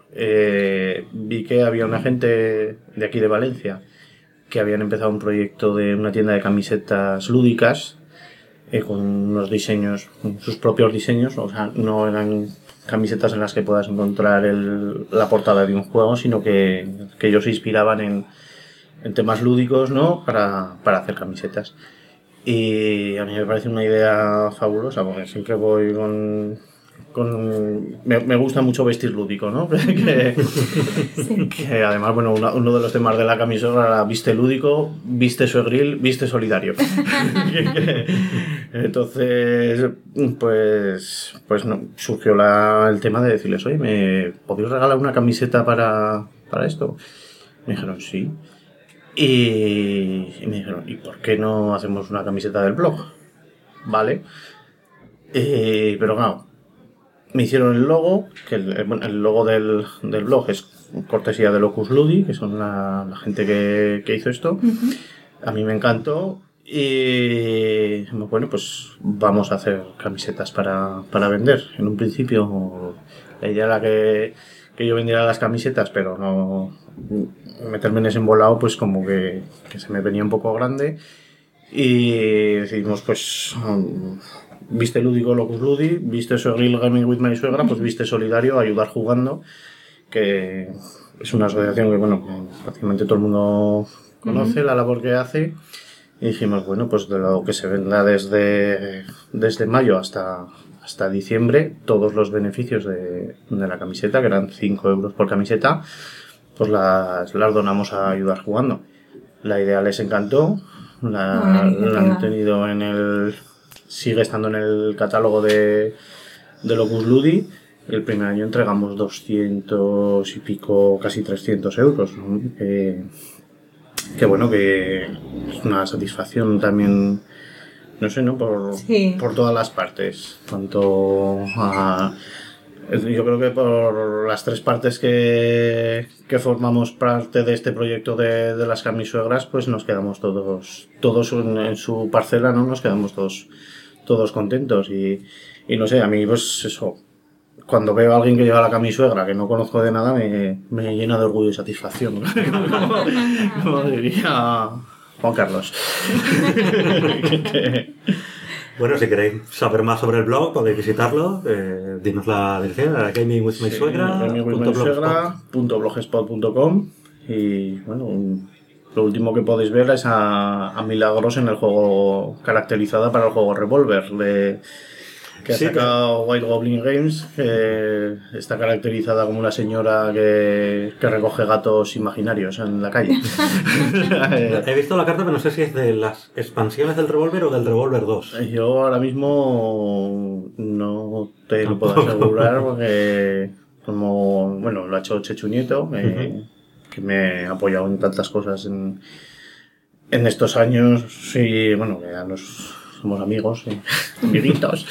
Vi que había una gente de aquí de Valencia que habían empezado un proyecto de una tienda de camisetas lúdicas con unos diseños, sus propios diseños, o sea, no eran camisetas en las que puedas encontrar la portada de un juego, sino que ellos se inspiraban en temas lúdicos, ¿no? Para hacer camisetas. Y a mí me parece una idea fabulosa, porque siempre voy me gusta mucho vestir lúdico, ¿no? que además, bueno, uno de los temas de la camiseta era viste lúdico, viste suegril, viste solidario. Entonces, pues no, surgió el tema de decirles, oye, ¿me podéis regalar una camiseta para esto? Me dijeron, sí. Y me dijeron, ¿y por qué no hacemos una camiseta del blog? Vale. Pero claro, me hicieron el logo, que el logo del blog es cortesía de Locus Ludi, que son la gente que hizo esto. Uh-huh. A mí me encantó y bueno, pues vamos a hacer camisetas para vender. En un principio la idea era que yo vendiera las camisetas, pero no meterme en ese embolado, pues como que se me venía un poco grande y decidimos pues viste lúdico Locus Ludi, viste Suegril Gaming with My Suegra, pues viste solidario, ayudar jugando, que es una asociación que bueno, prácticamente todo el mundo conoce la labor que hace, y dijimos bueno, pues de lo que se venda desde mayo hasta diciembre, todos los beneficios de la camiseta, que eran 5 euros por camiseta, pues las donamos a ayudar jugando. La idea les encantó, La han tenido en el... Sigue estando en el catálogo de Locus Ludi. El primer año entregamos 200 y pico, casi 300 euros, ¿no? Que bueno, que es una satisfacción también, no sé, ¿no? Por todas las partes. Tanto a... Yo creo que por las tres partes que formamos parte de este proyecto de las camisuegras, pues nos quedamos todos en su parcela, ¿no? Nos quedamos todos contentos y no sé, a mí pues eso, cuando veo a alguien que lleva la camisuegra que no conozco de nada me llena de orgullo y satisfacción, como diría Juan Carlos. Bueno, si queréis saber más sobre el blog, podéis visitarlo. Dinos la dirección, gamingwithmysuegra.blogspot.com y bueno, lo último que podéis ver es a Milagros en el juego caracterizada para el juego Revolver que ha sacado White Goblin Games, que está caracterizada como una señora que recoge gatos imaginarios en la calle. He visto la carta, pero no sé si es de las expansiones del Revolver o del Revolver 2. Yo ahora mismo no te lo puedo asegurar porque como, bueno, lo ha hecho Chechu Nieto, que me ha apoyado en tantas cosas en estos años y bueno, que ya somos amigos, amiguitos.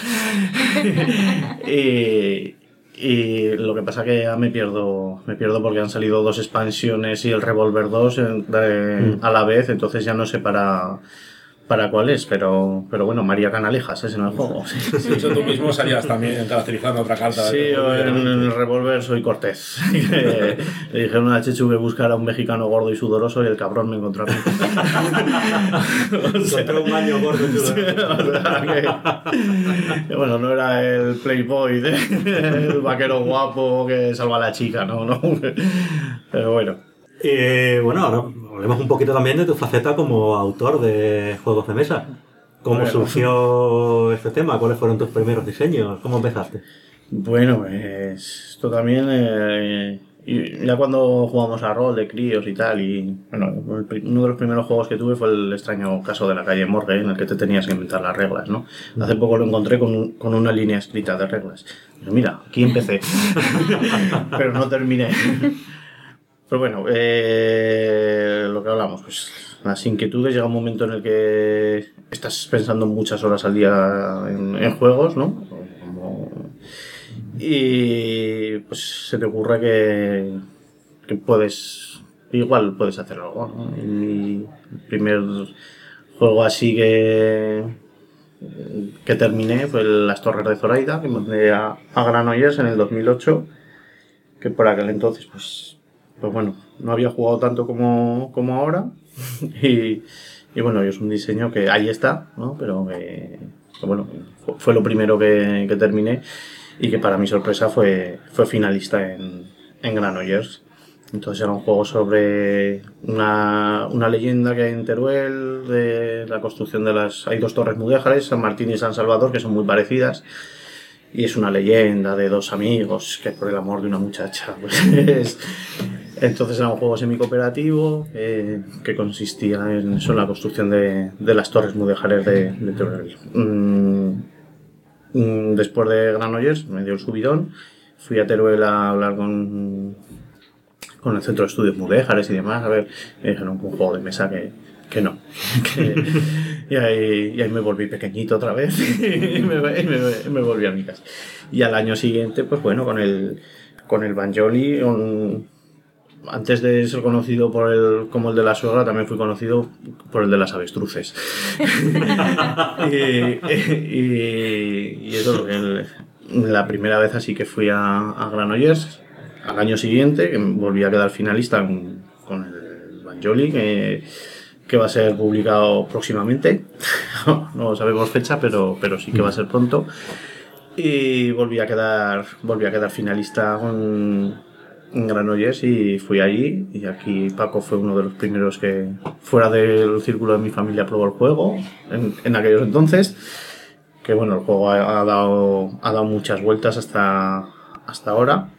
y lo que pasa que ya me pierdo porque han salido 2 expansiones y el Revolver 2 a la vez, entonces ya no sé para cuál es, pero bueno, María Canalejas es en el juego. Sí, eso tú mismo salías también caracterizando otra carta. Sí, yo en el Revolver soy Cortés. Le dijeron a Chechu que buscara a un mexicano gordo y sudoroso y el cabrón me encontró a mí. Encontró un baño gordo y sudoroso. Que, bueno, no era el playboy el vaquero guapo que salva a la chica, no. Pero bueno. Bueno, ahora hablemos un poquito también de tu faceta como autor de juegos de mesa. ¿Cómo surgió este tema? ¿Cuáles fueron tus primeros diseños? ¿Cómo empezaste? Bueno, pues esto también... ya cuando jugamos a rol de críos y tal, y bueno, uno de los primeros juegos que tuve fue el extraño caso de la calle Morgue, en el que te tenías que inventar las reglas, ¿no? Hace poco lo encontré con una línea escrita de reglas. Pero mira, aquí empecé, pero no terminé. Pero bueno, lo que hablamos, pues las inquietudes, llega un momento en el que estás pensando muchas horas al día en juegos, ¿no? Y pues se te ocurre que puedes hacer algo, ¿no? Mi primer juego así que terminé fue Las Torres de Zoraida, que mandé a Granollers en el 2008, que por aquel entonces pues bueno, no había jugado tanto como ahora y bueno, es un diseño que ahí está, ¿no? Pero que bueno, fue lo primero que terminé y que para mi sorpresa fue finalista en Granollers. Entonces era un juego sobre una leyenda que hay en Teruel de la construcción hay 2 torres mudéjares, San Martín y San Salvador, que son muy parecidas. Y es una leyenda de 2 amigos que por el amor de una muchacha, pues entonces era un juego semi-cooperativo que consistía en eso, en la construcción de las torres mudéjares de Teruel. Después de Granollers me dio el subidón, fui a Teruel a hablar con el Centro de Estudios Mudéjares y demás, a ver, me dijeron que un juego de mesa que no. Y ahí me volví pequeñito otra vez y me volví a mi casa. Y al año siguiente, pues bueno, con el Banjoli, antes de ser conocido como el de la suegra, también fui conocido por el de las avestruces. y eso, la primera vez así que fui a Granollers, al año siguiente, que volví a quedar finalista con el Banjoli, que va a ser publicado próximamente. No sabemos fecha, pero sí que va a ser pronto. Y volví a quedar finalista en Granollers y fui allí. Y aquí Paco fue uno de los primeros que, fuera del círculo de mi familia, probó el juego en aquellos entonces. Que bueno, el juego ha dado muchas vueltas hasta ahora.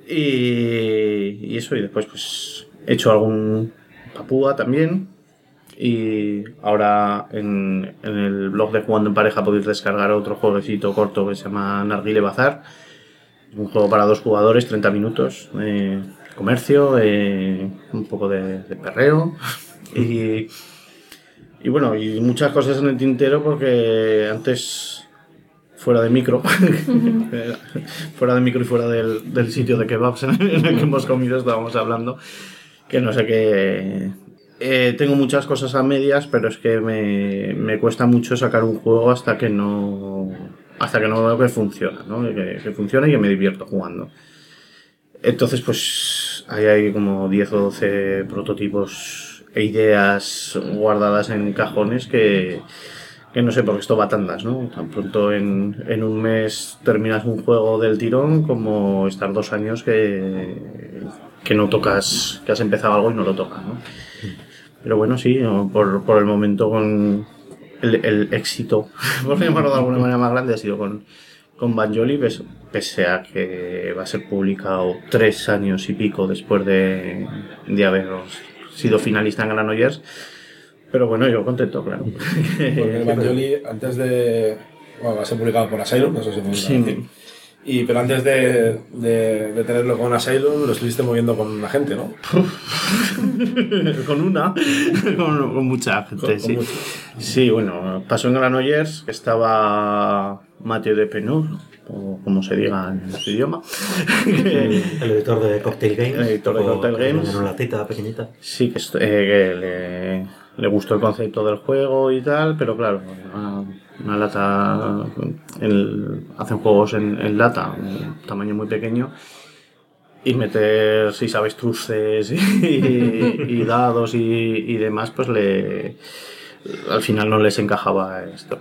Y eso, y después pues he hecho algún Papúa también. Y ahora en el blog de Jugando en Pareja podéis descargar otro jueguecito corto que se llama Narguile Bazar. Un juego para 2 jugadores, 30 minutos. Comercio, un poco de perreo. Y bueno, y muchas cosas en el tintero porque antes, fuera de micro, fuera de micro y fuera del sitio de kebabs en el que hemos comido, estábamos hablando que no sé qué... tengo muchas cosas a medias, pero es que me cuesta mucho sacar un juego hasta que no veo que funciona, ¿no? Que funcione y que me divierto jugando. Entonces, pues ahí hay como 10 o 12 prototipos e ideas guardadas en cajones que no sé por qué esto va a tandas, ¿no? Tan pronto en un mes terminas un juego del tirón como estar 2 años que no tocas, que has empezado algo y no lo tocas, ¿no? Pero bueno, sí, por el momento con el éxito, por llamarlo de alguna manera más grande, ha sido con Banjoli, pese a que va a ser publicado 3 años y pico después de haber sido finalista en Granollers. Pero bueno, yo contento, claro. Porque Banjoli, antes de... Bueno, va a ser publicado por Asylum, eso se puede decir. Pero antes de tenerlo con Asylum, lo estuviste moviendo con una gente, ¿no? con mucha gente, sí. Sí, bueno, pasó en Granollers, que estaba Mathieu de Penur, o como se diga en este idioma. El editor de Cocktail Games. El editor de Cocktail Games. En una latita pequeñita. Sí, que le gustó el concepto del juego y tal, pero claro, una lata... hacen juegos en lata, un tamaño muy pequeño, y meter 6 avestruces y dados y demás, pues al final no les encajaba esto.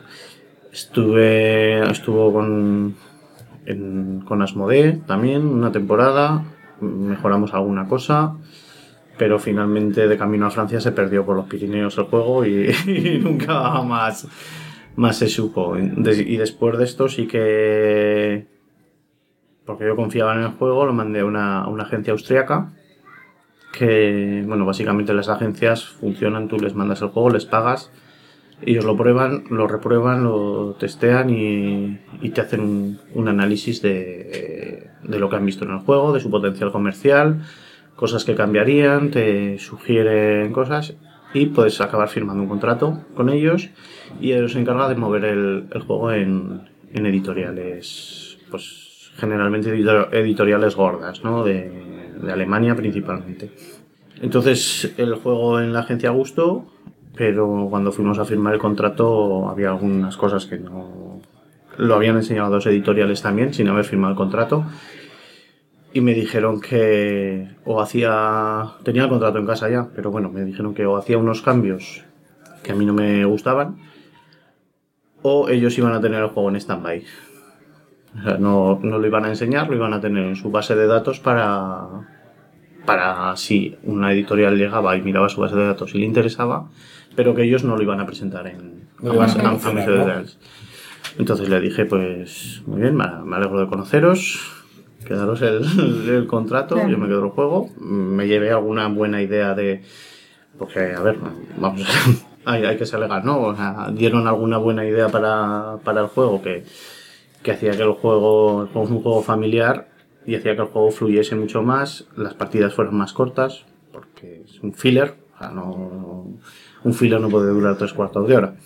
Estuvo con Asmodee también una temporada, mejoramos alguna cosa, pero finalmente de camino a Francia se perdió por los Pirineos el juego y nunca más se supo. Y después de esto sí que, porque yo confiaba en el juego, lo mandé a una agencia austriaca que, bueno, básicamente las agencias funcionan, tú les mandas el juego, les pagas, ellos lo prueban, lo reprueban, lo testean y te hacen un análisis de lo que han visto en el juego, de su potencial comercial, cosas que cambiarían, te sugieren cosas y puedes acabar firmando un contrato con ellos y ellos se encargan de mover el juego en editoriales, pues generalmente editoriales gordas, ¿no? De Alemania principalmente. Entonces el juego en la agencia gustó, pero cuando fuimos a firmar el contrato había algunas cosas que no lo habían enseñado a 2 editoriales también sin haber firmado el contrato. Y me dijeron que tenía el contrato en casa ya, pero bueno, me dijeron que o hacía unos cambios que a mí no me gustaban, o ellos iban a tener el juego en stand-by. O sea, no lo iban a enseñar, lo iban a tener en su base de datos para si una editorial llegaba y miraba su base de datos y le interesaba, pero que ellos no lo iban a presentar a editoriales. Entonces le dije, pues muy bien, me alegro de conoceros. Quedaros el contrato, yo me quedo el juego, me llevé alguna buena idea porque, a ver, vamos, hay que ser legal, ¿no? O sea, dieron alguna buena idea para el juego que hacía que el juego es un juego familiar y hacía que el juego fluyese mucho más, las partidas fueran más cortas, porque es un filler, o sea, un filler no puede durar 3/4 de hora.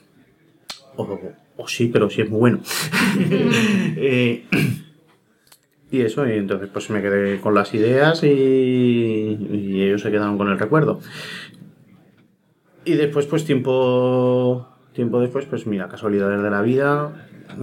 O sí, pero sí es muy bueno. Y eso, y entonces pues me quedé con las ideas y ellos se quedaron con el recuerdo. Y después, pues tiempo después, pues mira, casualidades de la vida,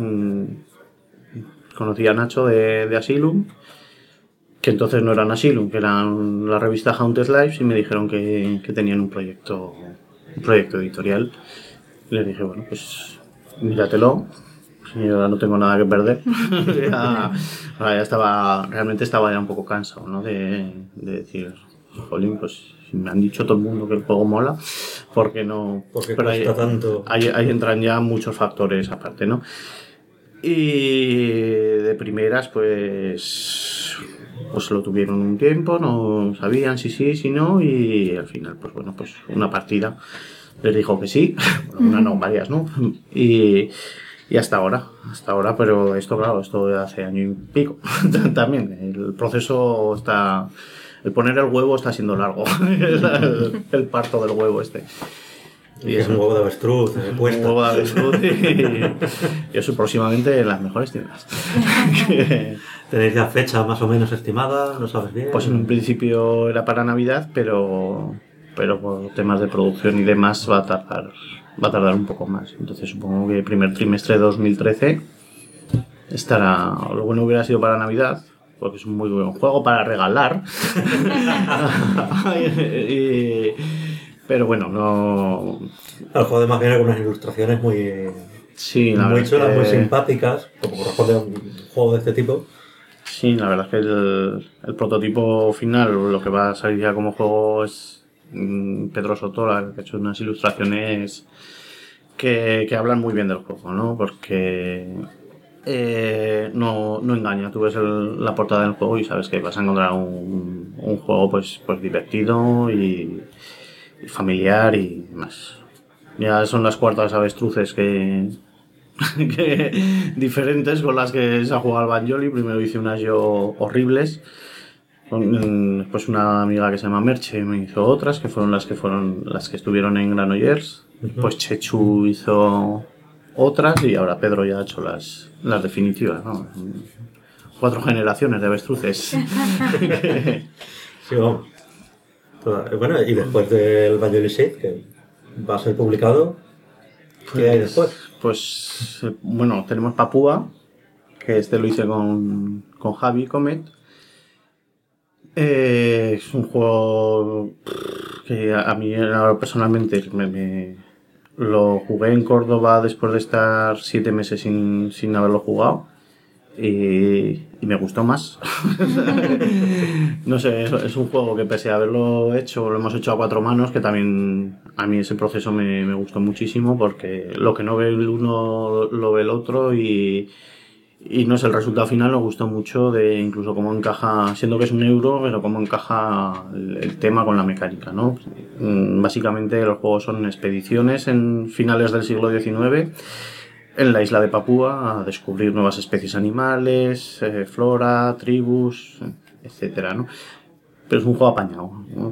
conocí a Nacho de Asylum, que entonces no eran Asylum, que eran la revista Haunted Lives, y me dijeron que tenían un proyecto editorial. Y les dije, bueno, pues míratelo. Yo no tengo nada que perder. Realmente estaba ya un poco cansado, ¿no? De decir, jolín, pues si me han dicho todo el mundo que el juego mola, ¿por qué no? Porque cuesta tanto. Ahí entran ya muchos factores aparte, ¿no? Y de primeras, pues pues lo tuvieron un tiempo, no sabían si sí, si no, y al final, pues bueno, pues una partida les dijo que sí, una no, varias, ¿no? Y hasta ahora, pero esto, claro, esto de hace año y pico también, el proceso está, el poner el huevo está siendo largo, el parto del huevo este. Y es un huevo de avestruz, un huevo de avestruz y eso próximamente en las mejores tiendas. ¿Tenéis ya fecha más o menos estimada? ¿Lo sabes bien? Pues en un principio era para Navidad, pero por temas de producción y demás va a tardar un poco más. Entonces supongo que el primer trimestre de 2013 estará. Lo bueno hubiera sido para Navidad, porque es un muy buen juego para regalar. Pero bueno, no. El juego además viene con unas ilustraciones muy. Sí, muy chulas, muy simpáticas, como corresponde a un juego de este tipo. Sí, la verdad es que el prototipo final, lo que va a salir ya como juego es Pedro Soto, que ha hecho unas ilustraciones que hablan muy bien del juego, ¿no? Porque no engaña. Tú ves la portada del juego y sabes que vas a encontrar un juego pues divertido y familiar y demás. Ya son las cuartas avestruces que diferentes con las que se ha jugado al Banjoli. Primero hice unas yo horribles, después una amiga que se llama Merche me hizo otras que fueron las que estuvieron en Granollers. Pues Chechu hizo otras y ahora Pedro ya ha hecho las definitivas, ¿no? 4 generaciones de avestruces. Sí, vamos. Bueno, y después del Banjoli 6, que va a ser publicado, ¿qué hay después? Pues bueno, tenemos Papúa, que lo hice con Javi Comet. Es un juego que a mí personalmente lo jugué en Córdoba después de estar 7 meses sin haberlo jugado y me gustó más. No sé, es un juego que pese a haberlo hecho, lo hemos hecho a 4 manos, que también a mí ese proceso me gustó muchísimo, porque lo que no ve el uno lo ve el otro y no sé, el resultado final nos gustó mucho, de incluso cómo encaja, siendo que es un euro, pero cómo encaja el tema con la mecánica, ¿no? Básicamente los juegos son expediciones en finales del siglo XIX en la isla de Papúa a descubrir nuevas especies animales, flora, tribus, etcétera, ¿no? Pero es un juego apañado, ¿no?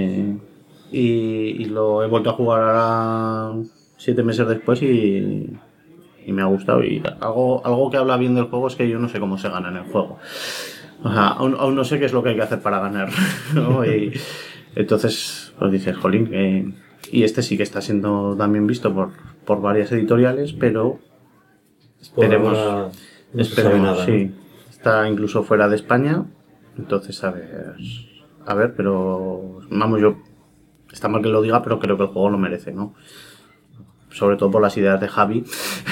Y lo he vuelto a jugar ahora 7 meses después y me ha gustado. Y algo que habla bien del juego es que yo no sé cómo se gana en el juego. O sea, aún no sé qué es lo que hay que hacer para ganar, ¿no? Y entonces pues dices, jolín, y este sí que está siendo también visto por varias editoriales, pero esperemos, nada, sí. ¿no? Está incluso fuera de España, entonces a ver, pero vamos, yo está mal que lo diga, pero creo que el juego lo merece, ¿no? Sobre todo por las ideas de Javi.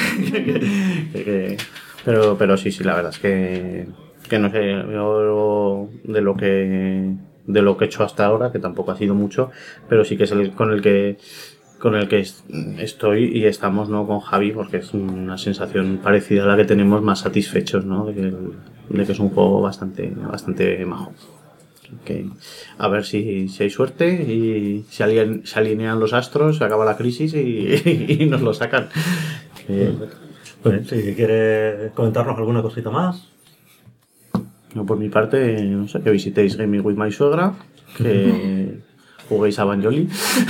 pero sí, la verdad es que no sé, yo de lo que he hecho hasta ahora, que tampoco ha sido mucho, pero sí que es con el que estoy y estamos, ¿no? Con Javi, porque es una sensación parecida a la que tenemos, más satisfechos, ¿no? De que es un juego bastante majo. Okay. A ver si hay suerte y se alinean los astros, se acaba la crisis y nos lo sacan. Bueno, si quieres comentarnos alguna cosita más. Yo por mi parte, no sé, que visitéis Gaming with My Suegra, que juguéis a Banjoli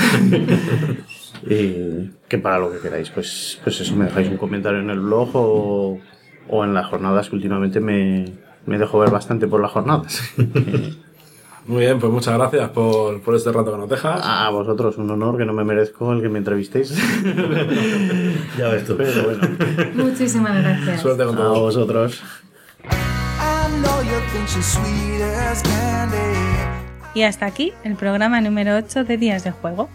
y que para lo que queráis, pues eso, me dejáis un comentario en el blog o en las jornadas, que últimamente me dejo ver bastante por las jornadas. Muy bien, pues muchas gracias por este rato que nos dejas. A vosotros, un honor, que no me merezco el que me entrevistéis. Ya ves tú. Pero bueno. Muchísimas gracias. Suerte con todo. A vosotros. Y hasta aquí el programa número 8 de Días de Juego.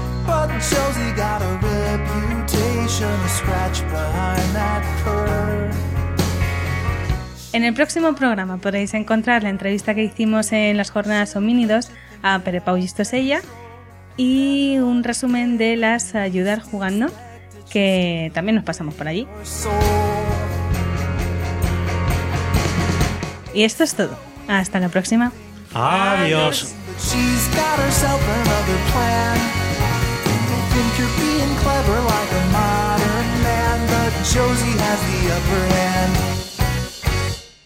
En el próximo programa podréis encontrar la entrevista que hicimos en las jornadas homínidos a Pere Pau Gistosella y un resumen de las Ayudar Jugando, que también nos pasamos por allí. Y esto es todo. Hasta la próxima. Adiós. She's got herself another plan. I think you're being clever like a modern man, but Josie has the upper hand.